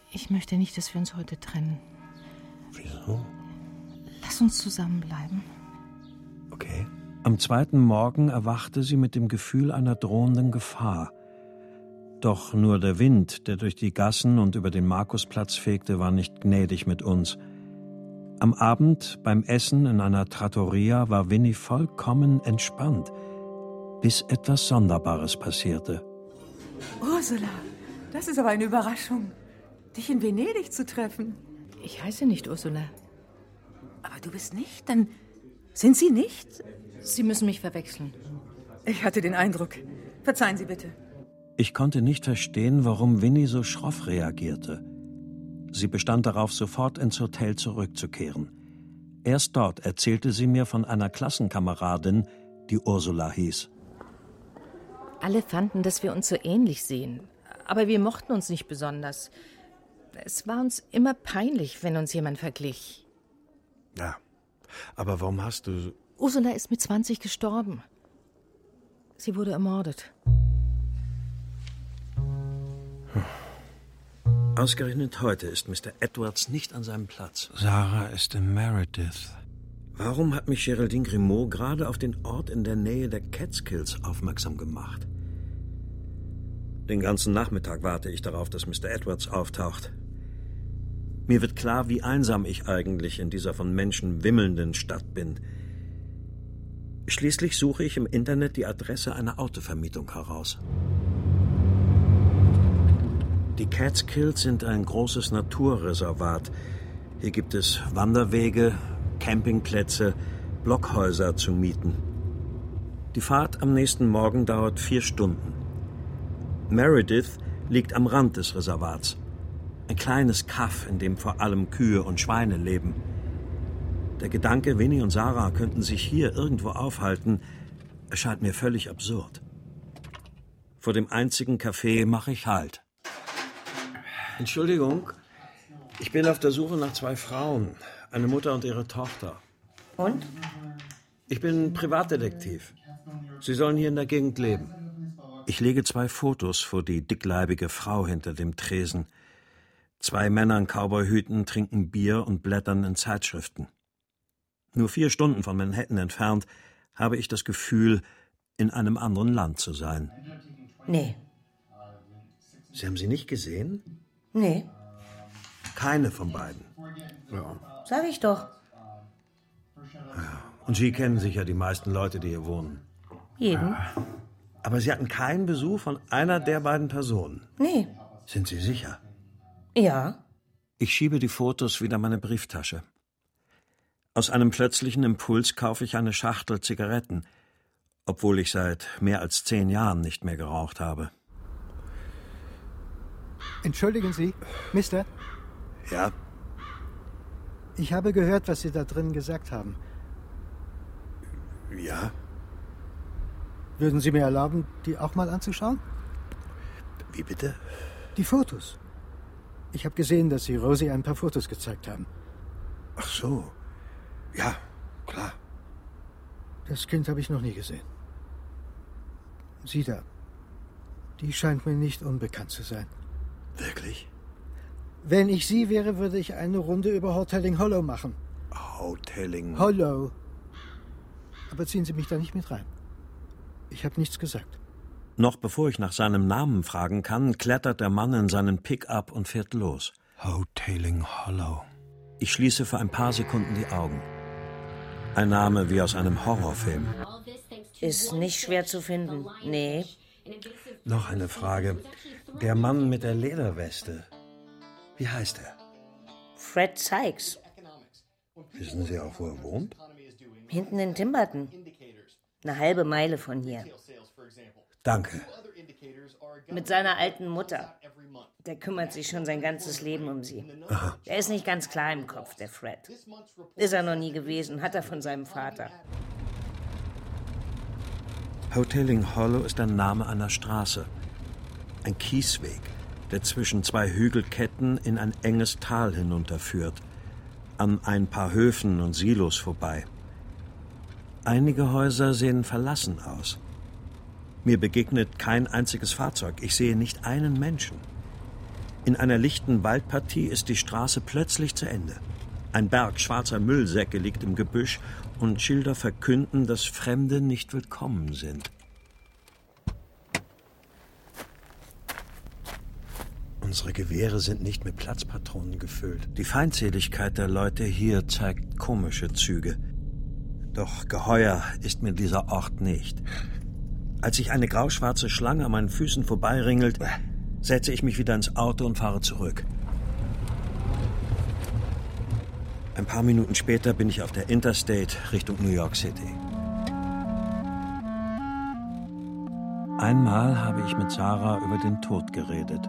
Ich möchte nicht, dass wir uns heute trennen. Wieso? Lass uns zusammenbleiben. Okay. Am zweiten Morgen erwachte sie mit dem Gefühl einer drohenden Gefahr. Doch nur der Wind, der durch die Gassen und über den Markusplatz fegte, war nicht gnädig mit uns. Am Abend beim Essen in einer Trattoria war Winnie vollkommen entspannt, bis etwas Sonderbares passierte. Ursula, das ist aber eine Überraschung, dich in Venedig zu treffen. Ich heiße nicht Ursula. Aber du bist nicht? Dann sind Sie nicht? Sie müssen mich verwechseln. Ich hatte den Eindruck. Verzeihen Sie bitte. Ich konnte nicht verstehen, warum Winnie so schroff reagierte. Sie bestand darauf, sofort ins Hotel zurückzukehren. Erst dort erzählte sie mir von einer Klassenkameradin, die Ursula hieß. Alle fanden, dass wir uns so ähnlich sehen. Aber wir mochten uns nicht besonders. Es war uns immer peinlich, wenn uns jemand verglich. Ja, aber warum hast du... Ursula ist mit 20 gestorben. Sie wurde ermordet. Ausgerechnet heute ist Mr. Edwards nicht an seinem Platz. Sarah ist in Meredith. Warum hat mich Geraldine Grimaud gerade auf den Ort in der Nähe der Catskills aufmerksam gemacht? Den ganzen Nachmittag warte ich darauf, dass Mr. Edwards auftaucht. Mir wird klar, wie einsam ich eigentlich in dieser von Menschen wimmelnden Stadt bin. Schließlich suche ich im Internet die Adresse einer Autovermietung heraus. Die Catskills sind ein großes Naturreservat. Hier gibt es Wanderwege, Campingplätze, Blockhäuser zu mieten. Die Fahrt am nächsten Morgen dauert 4 Stunden. Meredith liegt am Rand des Reservats. Ein kleines Kaff, in dem vor allem Kühe und Schweine leben. Der Gedanke, Winnie und Sarah könnten sich hier irgendwo aufhalten, erscheint mir völlig absurd. Vor dem einzigen Café mache ich Halt. Entschuldigung, ich bin auf der Suche nach 2 Frauen, eine Mutter und ihre Tochter. Und? Ich bin Privatdetektiv. Sie sollen hier in der Gegend leben. Ich lege 2 Fotos vor die dickleibige Frau hinter dem Tresen. 2 Männer in Cowboyhüten trinken Bier und blättern in Zeitschriften. Nur 4 Stunden von Manhattan entfernt habe ich das Gefühl, in einem anderen Land zu sein. Nee. Sie haben sie nicht gesehen? Nee. Keine von beiden. Ja. Sag ich doch. Ja. Und Sie kennen sicher die meisten Leute, die hier wohnen. Jeden. Aber Sie hatten keinen Besuch von einer der beiden Personen? Nee. Sind Sie sicher? Ja. Ich schiebe die Fotos wieder in meine Brieftasche. Aus einem plötzlichen Impuls kaufe ich eine Schachtel Zigaretten, obwohl ich seit mehr als 10 Jahren nicht mehr geraucht habe. Entschuldigen Sie, Mister? Ja? Ich habe gehört, was Sie da drin gesagt haben. Ja? Würden Sie mir erlauben, die auch mal anzuschauen? Wie bitte? Die Fotos. Ich habe gesehen, dass Sie Rosie ein paar Fotos gezeigt haben. Ach so. Ja, klar. Das Kind habe ich noch nie gesehen. Sie da. Die scheint mir nicht unbekannt zu sein. Wirklich? Wenn ich Sie wäre, würde ich eine Runde über Hotelling Hollow machen. Hotelling... Hollow. Aber ziehen Sie mich da nicht mit rein. Ich habe nichts gesagt. Noch bevor ich nach seinem Namen fragen kann, klettert der Mann in seinen Pick-up und fährt los. Hotelling Hollow. Ich schließe für ein paar Sekunden die Augen. Ein Name wie aus einem Horrorfilm. Ist nicht schwer zu finden. Nee. Noch eine Frage. Der Mann mit der Lederweste. Wie heißt er? Fred Sykes. Wissen Sie auch, wo er wohnt? Hinten in Timberton. 1/2 Meile von hier. Danke. Mit seiner alten Mutter. Der kümmert sich schon sein ganzes Leben um sie. Aha. Er ist nicht ganz klar im Kopf, der Fred. Ist er noch nie gewesen, hat er von seinem Vater. Hotelling Hollow ist der Name einer Straße. Ein Kiesweg, der zwischen 2 Hügelketten in ein enges Tal hinunterführt. An ein paar Höfen und Silos vorbei. Einige Häuser sehen verlassen aus. Mir begegnet kein einziges Fahrzeug. Ich sehe nicht einen Menschen. In einer lichten Waldpartie ist die Straße plötzlich zu Ende. Ein Berg schwarzer Müllsäcke liegt im Gebüsch und Schilder verkünden, dass Fremde nicht willkommen sind. Unsere Gewehre sind nicht mit Platzpatronen gefüllt. Die Feindseligkeit der Leute hier zeigt komische Züge. Doch geheuer ist mir dieser Ort nicht. Als sich eine grauschwarze Schlange an meinen Füßen vorbeiringelt, setze ich mich wieder ins Auto und fahre zurück. Ein paar Minuten später bin ich auf der Interstate Richtung New York City. Einmal habe ich mit Sarah über den Tod geredet.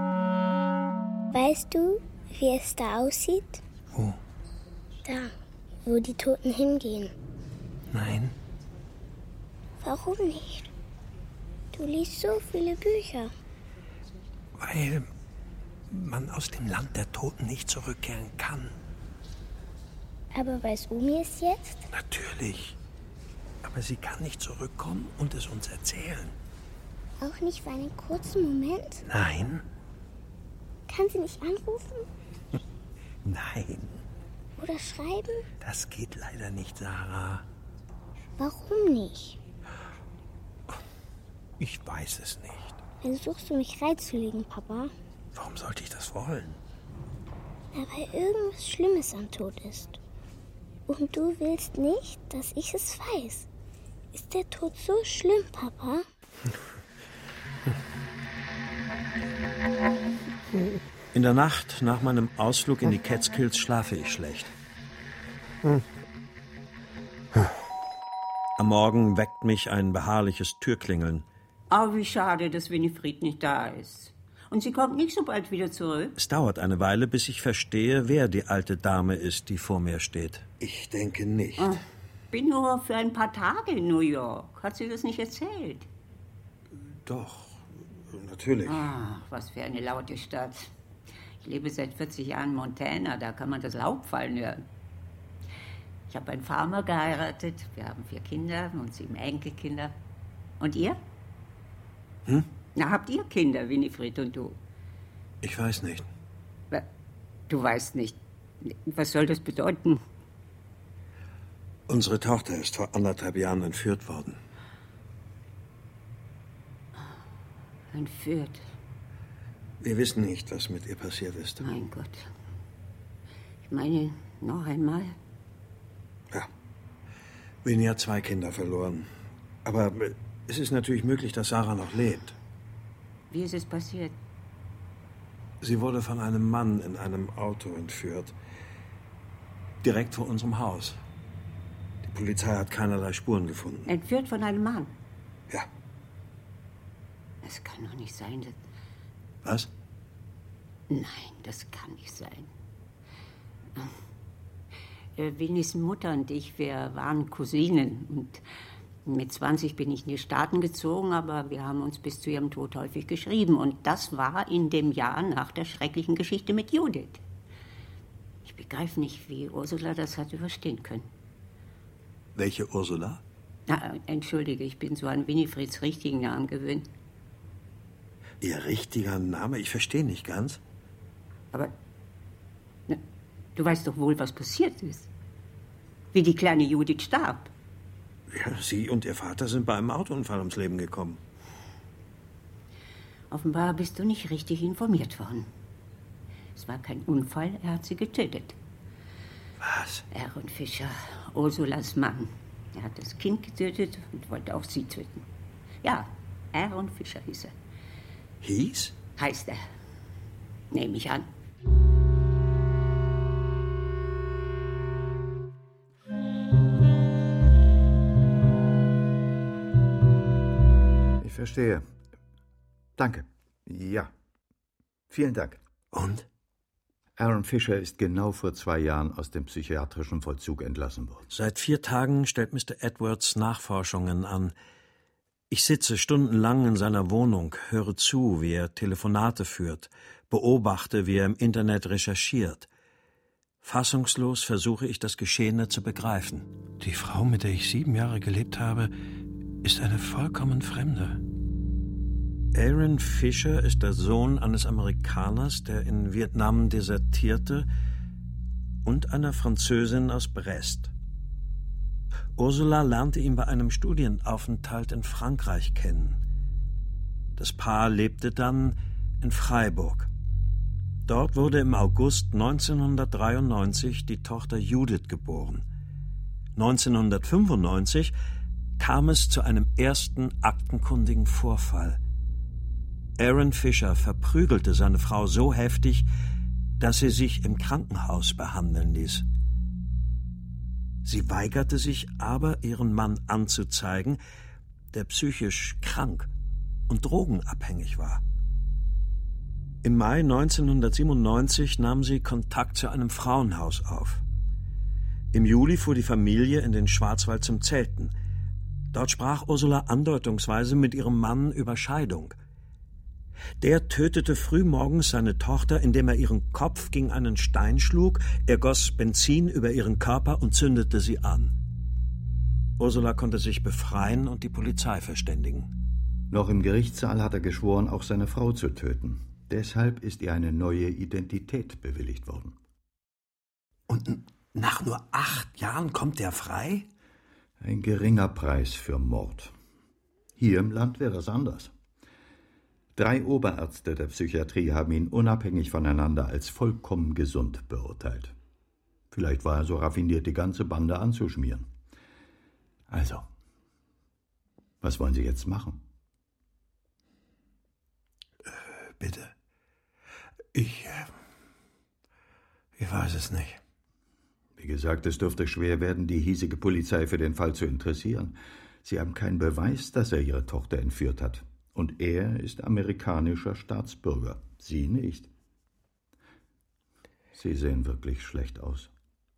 Weißt du, wie es da aussieht? Wo? Da, wo die Toten hingehen. Nein. Warum nicht? Du liest so viele Bücher. Weil man aus dem Land der Toten nicht zurückkehren kann. Aber weiß Omi es jetzt? Natürlich. Aber sie kann nicht zurückkommen und es uns erzählen. Auch nicht für einen kurzen Moment? Nein. Kann sie nicht anrufen? Nein. Oder schreiben? Das geht leider nicht, Sarah. Warum nicht? Ich weiß es nicht. Versuchst du mich reinzulegen, Papa? Warum sollte ich das wollen? Na, weil irgendwas Schlimmes am Tod ist. Und du willst nicht, dass ich es weiß. Ist der Tod so schlimm, Papa? In der Nacht nach meinem Ausflug in die Catskills schlafe ich schlecht. Am Morgen weckt mich ein beharrliches Türklingeln. Oh, wie schade, dass Winifred nicht da ist. Und sie kommt nicht so bald wieder zurück. Es dauert eine Weile, bis ich verstehe, wer die alte Dame ist, die vor mir steht. Ich denke nicht. Oh, bin nur für ein paar Tage in New York. Hat sie das nicht erzählt? Doch, natürlich. Ach, was für eine laute Stadt. Ich lebe seit 40 Jahren in Montana, da kann man das Laub fallen hören. Ich habe einen Farmer geheiratet, wir haben 4 Kinder und 7 Enkelkinder. Und ihr? Hm? Na, habt ihr Kinder, Winifred und du? Ich weiß nicht. Du weißt nicht. Was soll das bedeuten? Unsere Tochter ist vor 1,5 Jahren entführt worden. Entführt? Wir wissen nicht, was mit ihr passiert ist. Mein Gott. Ich meine, noch einmal. Ja. Winnie hat 2 Kinder verloren. Aber es ist natürlich möglich, dass Sarah noch lebt. Wie ist es passiert? Sie wurde von einem Mann in einem Auto entführt. Direkt vor unserem Haus. Die Polizei hat keinerlei Spuren gefunden. Entführt von einem Mann? Ja. Das kann doch nicht sein. Was? Nein, das kann nicht sein. Winnies Mutter und ich, wir waren Cousinen. Und mit 20 bin ich in die Staaten gezogen, aber wir haben uns bis zu ihrem Tod häufig geschrieben. Und das war in dem Jahr nach der schrecklichen Geschichte mit Judith. Ich begreife nicht, wie Ursula das hat überstehen können. Welche Ursula? Na, entschuldige, ich bin so an Winifreds richtigen Namen gewöhnt. Ihr richtiger Name? Ich verstehe nicht ganz. Aber na, du weißt doch wohl, was passiert ist. Wie die kleine Judith starb. Ja, sie und ihr Vater sind bei einem Autounfall ums Leben gekommen. Offenbar bist du nicht richtig informiert worden. Es war kein Unfall, er hat sie getötet. Was? Aaron Fisher, Ursulas Mann. Er hat das Kind getötet und wollte auch sie töten. Ja, Aaron Fisher hieß er. Hieß? Heißt er. Nehme ich an. Ich verstehe. Danke. Ja. Vielen Dank. Und? Aaron Fisher ist genau vor 2 Jahren aus dem psychiatrischen Vollzug entlassen worden. Seit 4 Tagen stellt Mr. Edwards Nachforschungen an. Ich sitze stundenlang in seiner Wohnung, höre zu, wie er Telefonate führt, beobachte, wie er im Internet recherchiert. Fassungslos versuche ich, das Geschehene zu begreifen. Die Frau, mit der ich 7 Jahre gelebt habe, ist eine vollkommen Fremde. Aaron Fisher ist der Sohn eines Amerikaners, der in Vietnam desertierte, und einer Französin aus Brest. Ursula lernte ihn bei einem Studienaufenthalt in Frankreich kennen. Das Paar lebte dann in Freiburg. Dort wurde im August 1993 die Tochter Judith geboren. 1995 kam es zu einem ersten aktenkundigen Vorfall. Aaron Fisher verprügelte seine Frau so heftig, dass sie sich im Krankenhaus behandeln ließ. Sie weigerte sich aber, ihren Mann anzuzeigen, der psychisch krank und drogenabhängig war. Im Mai 1997 nahm sie Kontakt zu einem Frauenhaus auf. Im Juli fuhr die Familie in den Schwarzwald zum Zelten. Dort sprach Ursula andeutungsweise mit ihrem Mann über Scheidung. Der tötete frühmorgens seine Tochter, indem er ihren Kopf gegen einen Stein schlug, er goss Benzin über ihren Körper und zündete sie an. Ursula konnte sich befreien und die Polizei verständigen. Noch im Gerichtssaal hat er geschworen, auch seine Frau zu töten. Deshalb ist ihr eine neue Identität bewilligt worden. Und nach nur 8 Jahren kommt er frei? Ein geringer Preis für Mord. Hier im Land wäre das anders. 3 Oberärzte der Psychiatrie haben ihn unabhängig voneinander als vollkommen gesund beurteilt. Vielleicht war er so raffiniert, die ganze Bande anzuschmieren. Also, was wollen Sie jetzt machen? Bitte. Ich weiß es nicht. Wie gesagt, es dürfte schwer werden, die hiesige Polizei für den Fall zu interessieren. Sie haben keinen Beweis, dass er Ihre Tochter entführt hat. Und er ist amerikanischer Staatsbürger. Sie nicht. Sie sehen wirklich schlecht aus.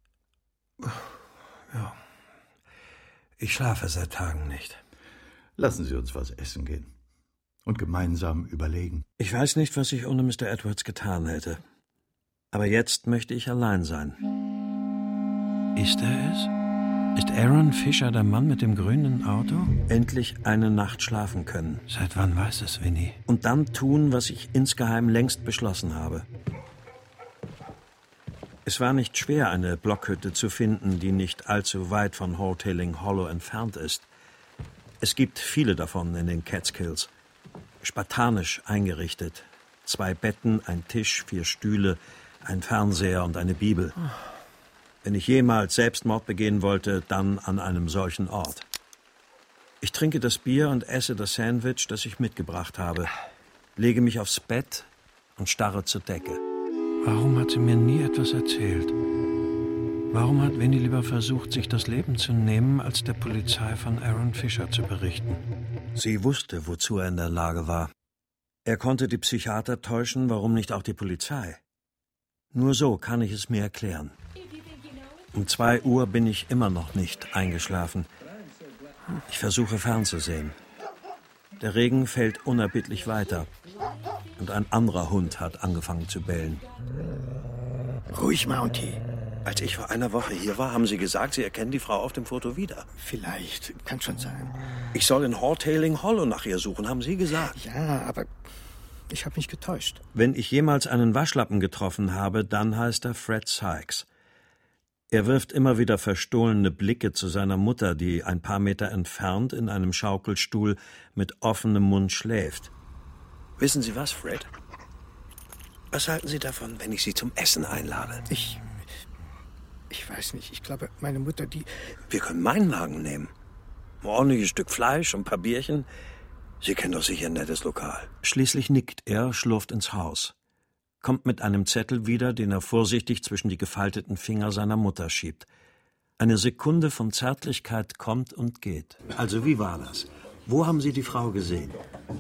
Ja. Ich schlafe seit Tagen nicht. Lassen Sie uns was essen gehen. Und gemeinsam überlegen. Ich weiß nicht, was ich ohne Mr. Edwards getan hätte. Aber jetzt möchte ich allein sein. Ist er es? Ist Aaron Fisher der Mann mit dem grünen Auto? Endlich eine Nacht schlafen können. Seit wann weiß es Winnie? Und dann tun, was ich insgeheim längst beschlossen habe. Es war nicht schwer, eine Blockhütte zu finden, die nicht allzu weit von Hotelling Hollow entfernt ist. Es gibt viele davon in den Catskills. Spartanisch eingerichtet. 2 Betten, ein Tisch, 4 Stühle, ein Fernseher und eine Bibel. Wenn ich jemals Selbstmord begehen wollte, dann an einem solchen Ort. Ich trinke das Bier und esse das Sandwich, das ich mitgebracht habe, lege mich aufs Bett und starre zur Decke. Warum hat sie mir nie etwas erzählt? Warum hat Winnie lieber versucht, sich das Leben zu nehmen, als der Polizei von Aaron Fisher zu berichten? Sie wusste, wozu er in der Lage war. Er konnte die Psychiater täuschen, warum nicht auch die Polizei? Nur so kann ich es mir erklären. Um 2 Uhr bin ich immer noch nicht eingeschlafen. Ich versuche fernzusehen. Der Regen fällt unerbittlich weiter. Und ein anderer Hund hat angefangen zu bellen. Ruhig, Mounty. Als ich vor einer Woche hier war, haben Sie gesagt, Sie erkennen die Frau auf dem Foto wieder. Vielleicht, kann schon sein. Ich soll in Hotelling Hollow nach ihr suchen, haben Sie gesagt. Ja, aber ich habe mich getäuscht. Wenn ich jemals einen Waschlappen getroffen habe, dann heißt er Fred Sykes. Er wirft immer wieder verstohlene Blicke zu seiner Mutter, die ein paar Meter entfernt in einem Schaukelstuhl mit offenem Mund schläft. Wissen Sie was, Fred? Was halten Sie davon, wenn ich Sie zum Essen einlade? Ich weiß nicht. Ich glaube, meine Mutter, die... Wir können meinen Wagen nehmen. Ein ordentliches Stück Fleisch und ein paar Bierchen. Sie kennen doch sicher ein nettes Lokal. Schließlich nickt er, schlurft ins Haus. Kommt mit einem Zettel wieder, den er vorsichtig zwischen die gefalteten Finger seiner Mutter schiebt. Eine Sekunde von Zärtlichkeit kommt und geht. Also wie war das? Wo haben Sie die Frau gesehen?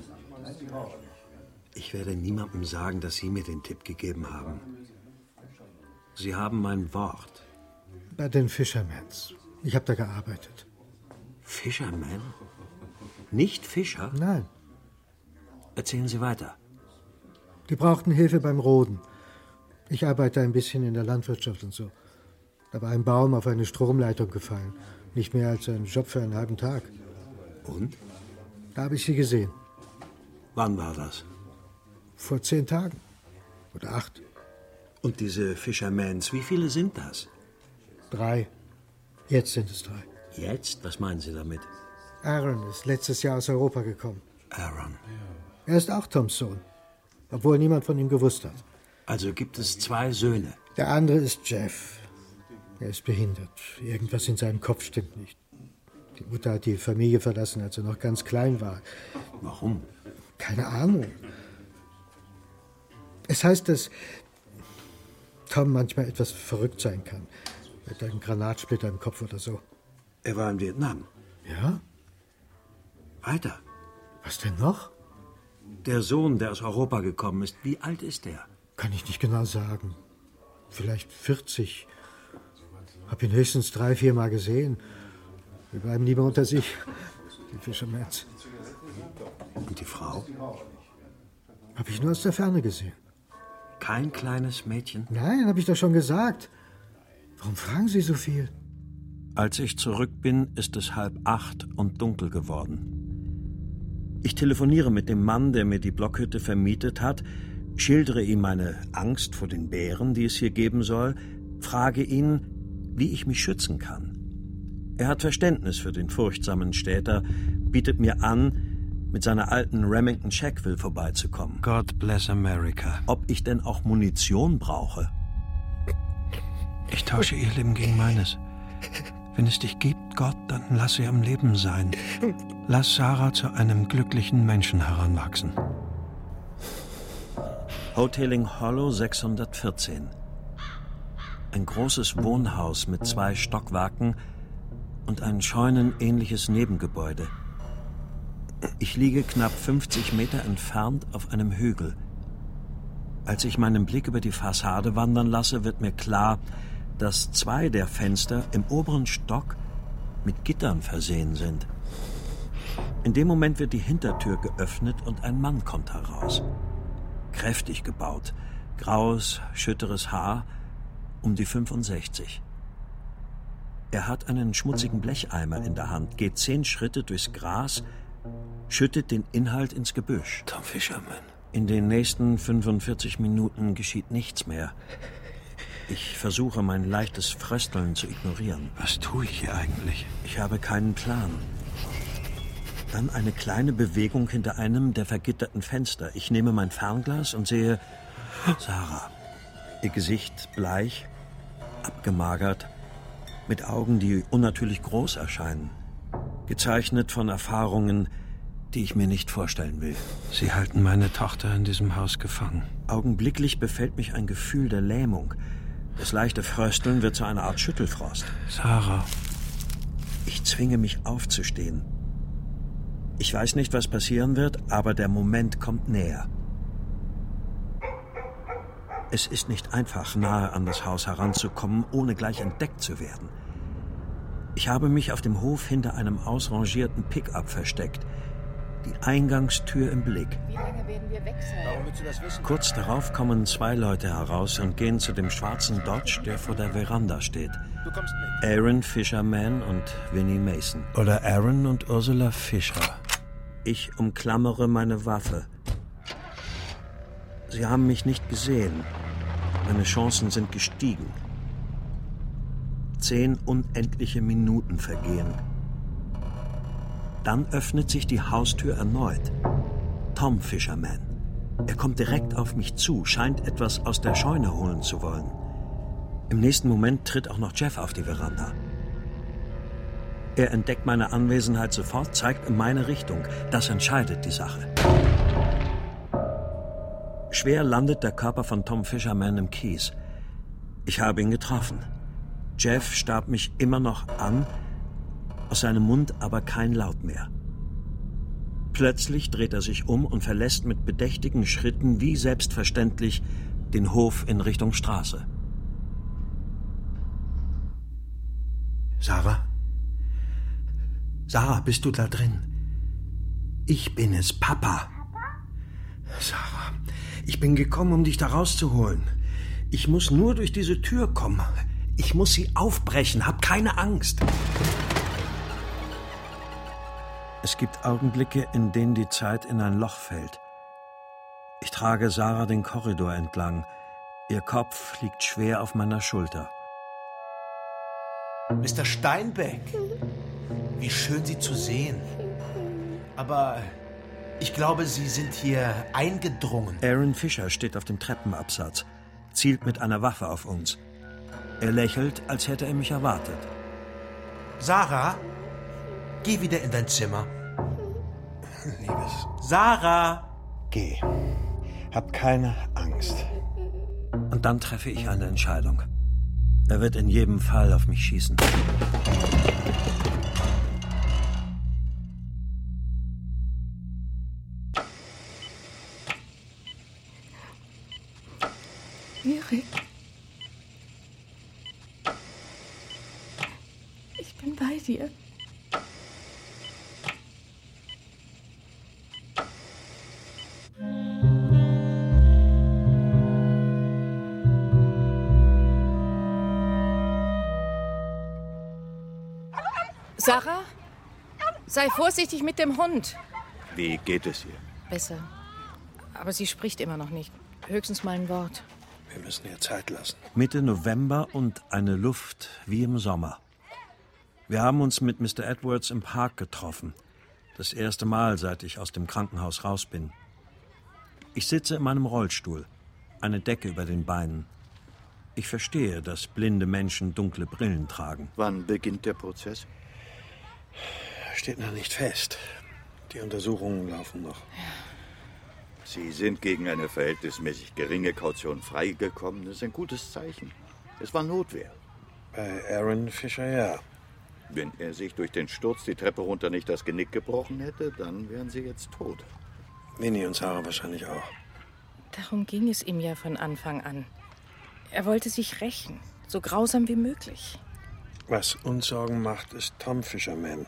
Ich werde niemandem sagen, dass Sie mir den Tipp gegeben haben. Sie haben mein Wort. Bei den Fishermans. Ich habe da gearbeitet. Fisherman? Nicht Fischer? Nein. Erzählen Sie weiter. Die brauchten Hilfe beim Roden. Ich arbeite ein bisschen in der Landwirtschaft und so. Da war ein Baum auf eine Stromleitung gefallen. Nicht mehr als ein Job für einen halben Tag. Und? Da habe ich sie gesehen. Wann war das? Vor 10 Tagen. Oder 8. Und diese Fishermans, wie viele sind das? 3. Jetzt sind es 3. Jetzt? Was meinen Sie damit? Aaron ist letztes Jahr aus Europa gekommen. Aaron. Er ist auch Toms Sohn, obwohl niemand von ihm gewusst hat. Also gibt es 2 Söhne. Der andere ist Jeff. Er ist behindert. Irgendwas in seinem Kopf stimmt nicht. Die Mutter hat die Familie verlassen, als er noch ganz klein war. Warum? Keine Ahnung. Es heißt, dass Tom manchmal etwas verrückt sein kann. Mit einem Granatsplitter im Kopf oder so. Er war in Vietnam. Ja? Weiter. Was denn noch? Der Sohn, der aus Europa gekommen ist, wie alt ist der? Kann ich nicht genau sagen. Vielleicht 40. Hab ihn höchstens 3, 4 Mal gesehen. Wir bleiben lieber unter sich, die Fishermans. Und die Frau? Hab ich nur aus der Ferne gesehen. Kein kleines Mädchen? Nein, hab ich doch schon gesagt. Warum fragen Sie so viel? Als ich zurück bin, ist es 7:30 und dunkel geworden. Ich telefoniere mit dem Mann, der mir die Blockhütte vermietet hat, schildere ihm meine Angst vor den Bären, die es hier geben soll, frage ihn, wie ich mich schützen kann. Er hat Verständnis für den furchtsamen Städter, bietet mir an, mit seiner alten Remington Shackville vorbeizukommen. God bless America. Ob ich denn auch Munition brauche? Ich tausche ihr Leben gegen meines. Wenn es dich gibt, Gott, dann lass sie am Leben sein. Lass Sarah zu einem glücklichen Menschen heranwachsen. Hoteling Hollow 614. Ein großes Wohnhaus mit 2 Stockwerken und ein scheunenähnliches Nebengebäude. Ich liege knapp 50 Meter entfernt auf einem Hügel. Als ich meinen Blick über die Fassade wandern lasse, wird mir klar, dass 2 der Fenster im oberen Stock mit Gittern versehen sind. In dem Moment wird die Hintertür geöffnet und ein Mann kommt heraus. Kräftig gebaut, graues, schütteres Haar, um die 65. Er hat einen schmutzigen Blecheimer in der Hand, geht 10 Schritte durchs Gras, schüttet den Inhalt ins Gebüsch. Tom Fisherman. In den nächsten 45 Minuten geschieht nichts mehr. Ich versuche, mein leichtes Frösteln zu ignorieren. Was tue ich hier eigentlich? Ich habe keinen Plan. Dann eine kleine Bewegung hinter einem der vergitterten Fenster. Ich nehme mein Fernglas und sehe Sarah. Ihr Gesicht bleich, abgemagert, mit Augen, die unnatürlich groß erscheinen. Gezeichnet von Erfahrungen, die ich mir nicht vorstellen will. Sie halten meine Tochter in diesem Haus gefangen. Augenblicklich befällt mich ein Gefühl der Lähmung. Das leichte Frösteln wird zu einer Art Schüttelfrost. Sarah. Ich zwinge mich aufzustehen. Ich weiß nicht, was passieren wird, aber der Moment kommt näher. Es ist nicht einfach, nahe an das Haus heranzukommen, ohne gleich entdeckt zu werden. Ich habe mich auf dem Hof hinter einem ausrangierten Pick-up versteckt. Die Eingangstür im Blick. Wie lange werden wir weg sein? Warum willst du das wissen? Kurz darauf kommen 2 Leute heraus und gehen zu dem schwarzen Dodge, der vor der Veranda steht. Du kommst mit. Aaron Fisherman und Winnie Mason. Oder Aaron und Ursula Fischer. Ich umklammere meine Waffe. Sie haben mich nicht gesehen. Meine Chancen sind gestiegen. 10 unendliche Minuten vergehen. Dann öffnet sich die Haustür erneut. Tom Fisherman. Er kommt direkt auf mich zu, scheint etwas aus der Scheune holen zu wollen. Im nächsten Moment tritt auch noch Jeff auf die Veranda. Er entdeckt meine Anwesenheit sofort, zeigt in meine Richtung. Das entscheidet die Sache. Schwer landet der Körper von Tom Fisherman im Kies. Ich habe ihn getroffen. Jeff starrt mich immer noch an, aus seinem Mund aber kein Laut mehr. Plötzlich dreht er sich um und verlässt mit bedächtigen Schritten wie selbstverständlich den Hof in Richtung Straße. Sarah? Sarah, bist du da drin? Ich bin es, Papa. Sarah, ich bin gekommen, um dich da rauszuholen. Ich muss nur durch diese Tür kommen. Ich muss sie aufbrechen. Hab keine Angst. Es gibt Augenblicke, in denen die Zeit in ein Loch fällt. Ich trage Sarah den Korridor entlang. Ihr Kopf liegt schwer auf meiner Schulter. Mr. Steinbeck, wie schön, Sie zu sehen. Aber ich glaube, Sie sind hier eingedrungen. Aaron Fisher steht auf dem Treppenabsatz, zielt mit einer Waffe auf uns. Er lächelt, als hätte er mich erwartet. Sarah, geh wieder in dein Zimmer. Liebes. Sarah! Geh. Hab keine Angst. Und dann treffe ich eine Entscheidung. Er wird in jedem Fall auf mich schießen. Erik. Ich bin bei dir. Sarah, sei vorsichtig mit dem Hund. Wie geht es ihr? Besser. Aber sie spricht immer noch nicht. Höchstens mal ein Wort. Wir müssen ihr Zeit lassen. Mitte November und eine Luft wie im Sommer. Wir haben uns mit Mr. Edwards im Park getroffen. Das erste Mal, seit ich aus dem Krankenhaus raus bin. Ich sitze in meinem Rollstuhl, eine Decke über den Beinen. Ich verstehe, dass blinde Menschen dunkle Brillen tragen. Wann beginnt der Prozess? Steht noch nicht fest. Die Untersuchungen laufen noch. Sie sind gegen eine verhältnismäßig geringe Kaution freigekommen. Das ist ein gutes Zeichen. Es war Notwehr. Bei Aaron Fisher, ja. Wenn er sich durch den Sturz die Treppe runter nicht das Genick gebrochen hätte, dann wären sie jetzt tot. Winnie und Sarah wahrscheinlich auch. Darum ging es ihm ja von Anfang an. Er wollte sich rächen, so grausam wie möglich. Was uns Sorgen macht, ist Tom Fisherman.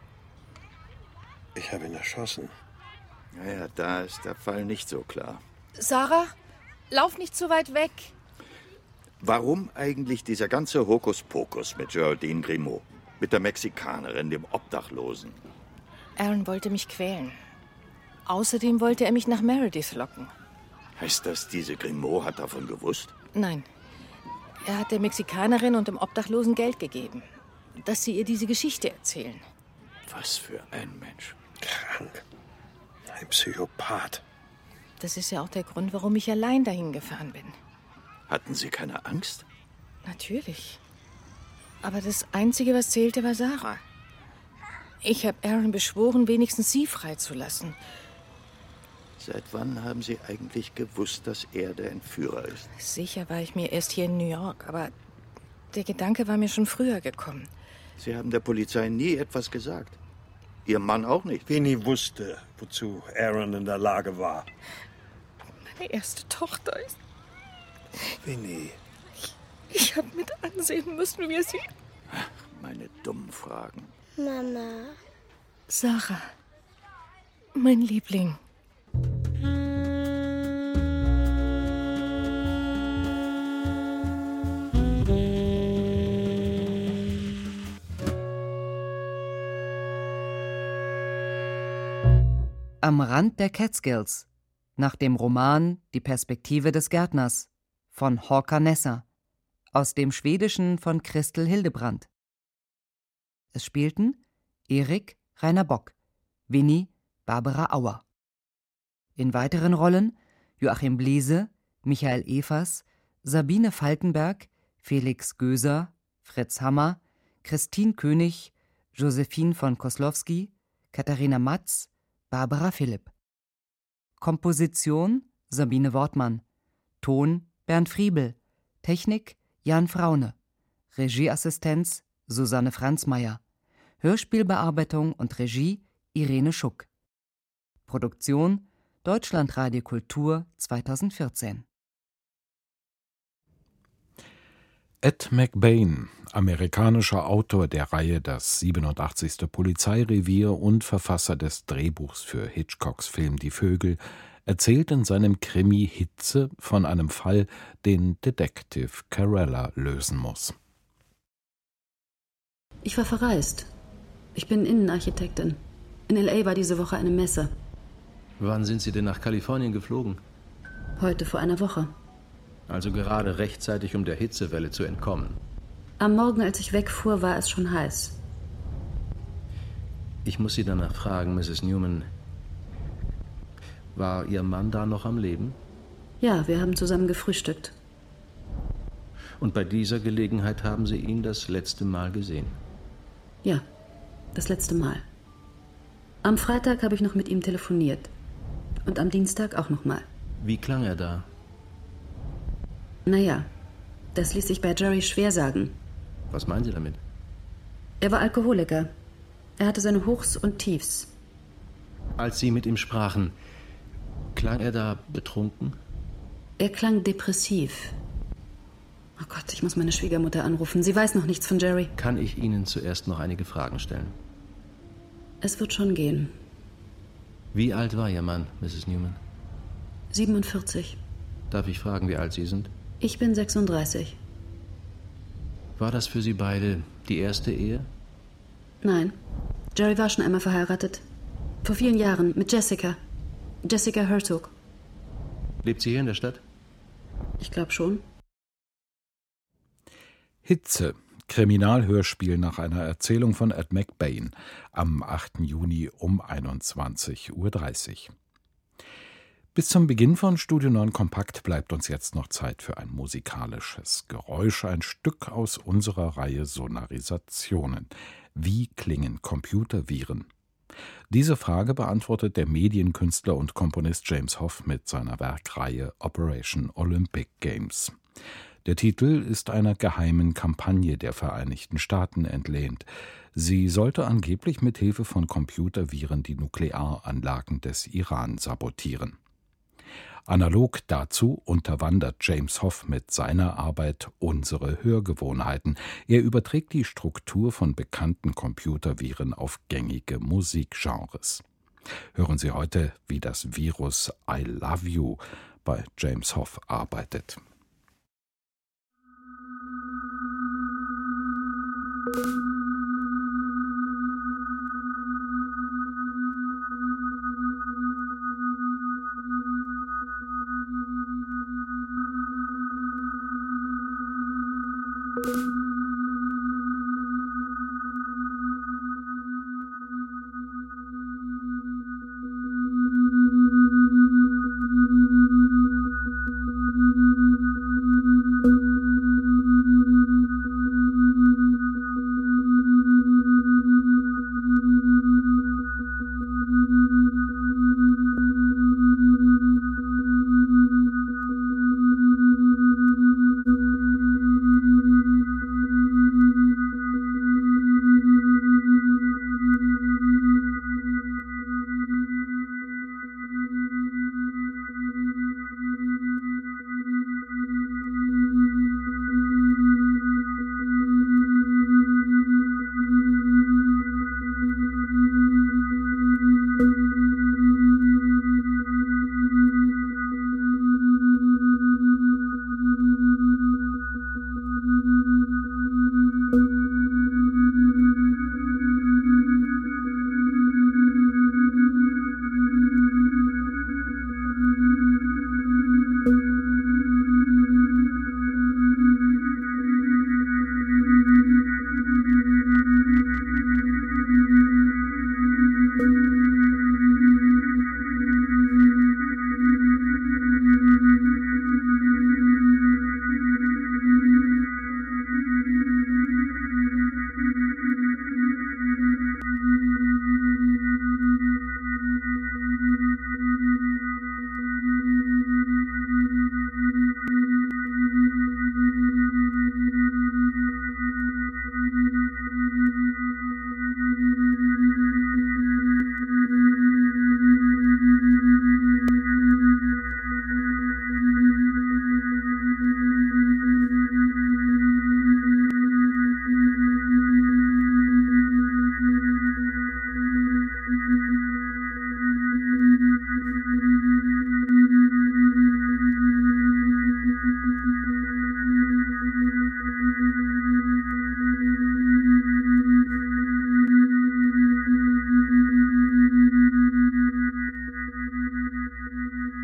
Ich habe ihn erschossen. Naja, da ist der Fall nicht so klar. Sarah, lauf nicht zu weit weg. Warum eigentlich dieser ganze Hokuspokus mit Geraldine Grimaud? Mit der Mexikanerin, dem Obdachlosen? Aaron wollte mich quälen. Außerdem wollte er mich nach Meredith locken. Heißt das, diese Grimaud hat davon gewusst? Nein. Er hat der Mexikanerin und dem Obdachlosen Geld gegeben, dass sie ihr diese Geschichte erzählen. Was für ein Mensch. Krank. Ein Psychopath. Das ist ja auch der Grund, warum ich allein dahin gefahren bin. Hatten Sie keine Angst? Natürlich. Aber das Einzige, was zählte, war Sarah. Ich habe Aaron beschworen, wenigstens sie freizulassen. Seit wann haben Sie eigentlich gewusst, dass er der Entführer ist? Sicher war ich mir erst hier in New York, aber der Gedanke war mir schon früher gekommen. Sie haben der Polizei nie etwas gesagt. Ihr Mann auch nicht. Winnie wusste, wozu Aaron in der Lage war. Meine erste Tochter ist... Winnie. Ich habe mit ansehen müssen, wie sie... Ach, meine dummen Fragen. Mama. Sarah. Mein Liebling. Am Rand der Catskills, nach dem Roman Die Perspektive des Gärtners von Håkan Nesser, aus dem Schwedischen von Christel Hildebrandt. Es spielten Erik Rainer Bock, Winnie Barbara Auer. In weiteren Rollen Joachim Bliese, Michael Evers, Sabine Falkenberg, Felix Göser, Fritz Hammer, Christine König, Josephine von Koslowski, Katharina Matz, Barbara Philipp. Komposition Sabine Wortmann. Ton Bernd Friebel. Technik Jan Fraune. Regieassistenz Susanne Franzmeier. Hörspielbearbeitung und Regie Irene Schuck. Produktion Deutschlandradio Kultur 2014. Ed McBain, amerikanischer Autor der Reihe Das 87. Polizeirevier und Verfasser des Drehbuchs für Hitchcocks Film Die Vögel, erzählt in seinem Krimi Hitze von einem Fall, den Detective Carella lösen muss. Ich war verreist. Ich bin Innenarchitektin. In L.A. war diese Woche eine Messe. Wann sind Sie denn nach Kalifornien geflogen? Heute vor einer Woche. Also gerade rechtzeitig, um der Hitzewelle zu entkommen. Am Morgen, als ich wegfuhr, war es schon heiß. Ich muss Sie danach fragen, Mrs. Newman. War Ihr Mann da noch am Leben? Ja, wir haben zusammen gefrühstückt. Und bei dieser Gelegenheit haben Sie ihn das letzte Mal gesehen? Ja, das letzte Mal. Am Freitag habe ich noch mit ihm telefoniert. Und am Dienstag auch noch mal. Wie klang er da? Naja, das ließ sich bei Jerry schwer sagen. Was meinen Sie damit? Er war Alkoholiker. Er hatte seine Hochs und Tiefs. Als Sie mit ihm sprachen, klang er da betrunken? Er klang depressiv. Oh Gott, ich muss meine Schwiegermutter anrufen. Sie weiß noch nichts von Jerry. Kann ich Ihnen zuerst noch einige Fragen stellen? Es wird schon gehen. Wie alt war Ihr Mann, Mrs. Newman? 47. Darf ich fragen, wie alt Sie sind? Ich bin 36. War das für Sie beide die erste Ehe? Nein. Jerry war schon einmal verheiratet. Vor vielen Jahren mit Jessica. Jessica Herzog. Lebt sie hier in der Stadt? Ich glaube schon. Hitze. Kriminalhörspiel nach einer Erzählung von Ed McBain am 8. Juni um 21:30 Uhr. Bis zum Beginn von Studio 9 Kompakt bleibt uns jetzt noch Zeit für ein musikalisches Geräusch, ein Stück aus unserer Reihe Sonarisationen. Wie klingen Computerviren? Diese Frage beantwortet der Medienkünstler und Komponist James Hoff mit seiner Werkreihe Operation Olympic Games. Der Titel ist einer geheimen Kampagne der Vereinigten Staaten entlehnt. Sie sollte angeblich mit Hilfe von Computerviren die Nuklearanlagen des Iran sabotieren. Analog dazu unterwandert James Hoff mit seiner Arbeit unsere Hörgewohnheiten. Er überträgt die Struktur von bekannten Computerviren auf gängige Musikgenres. Hören Sie heute, wie das Virus I Love You bei James Hoff arbeitet. Thank you.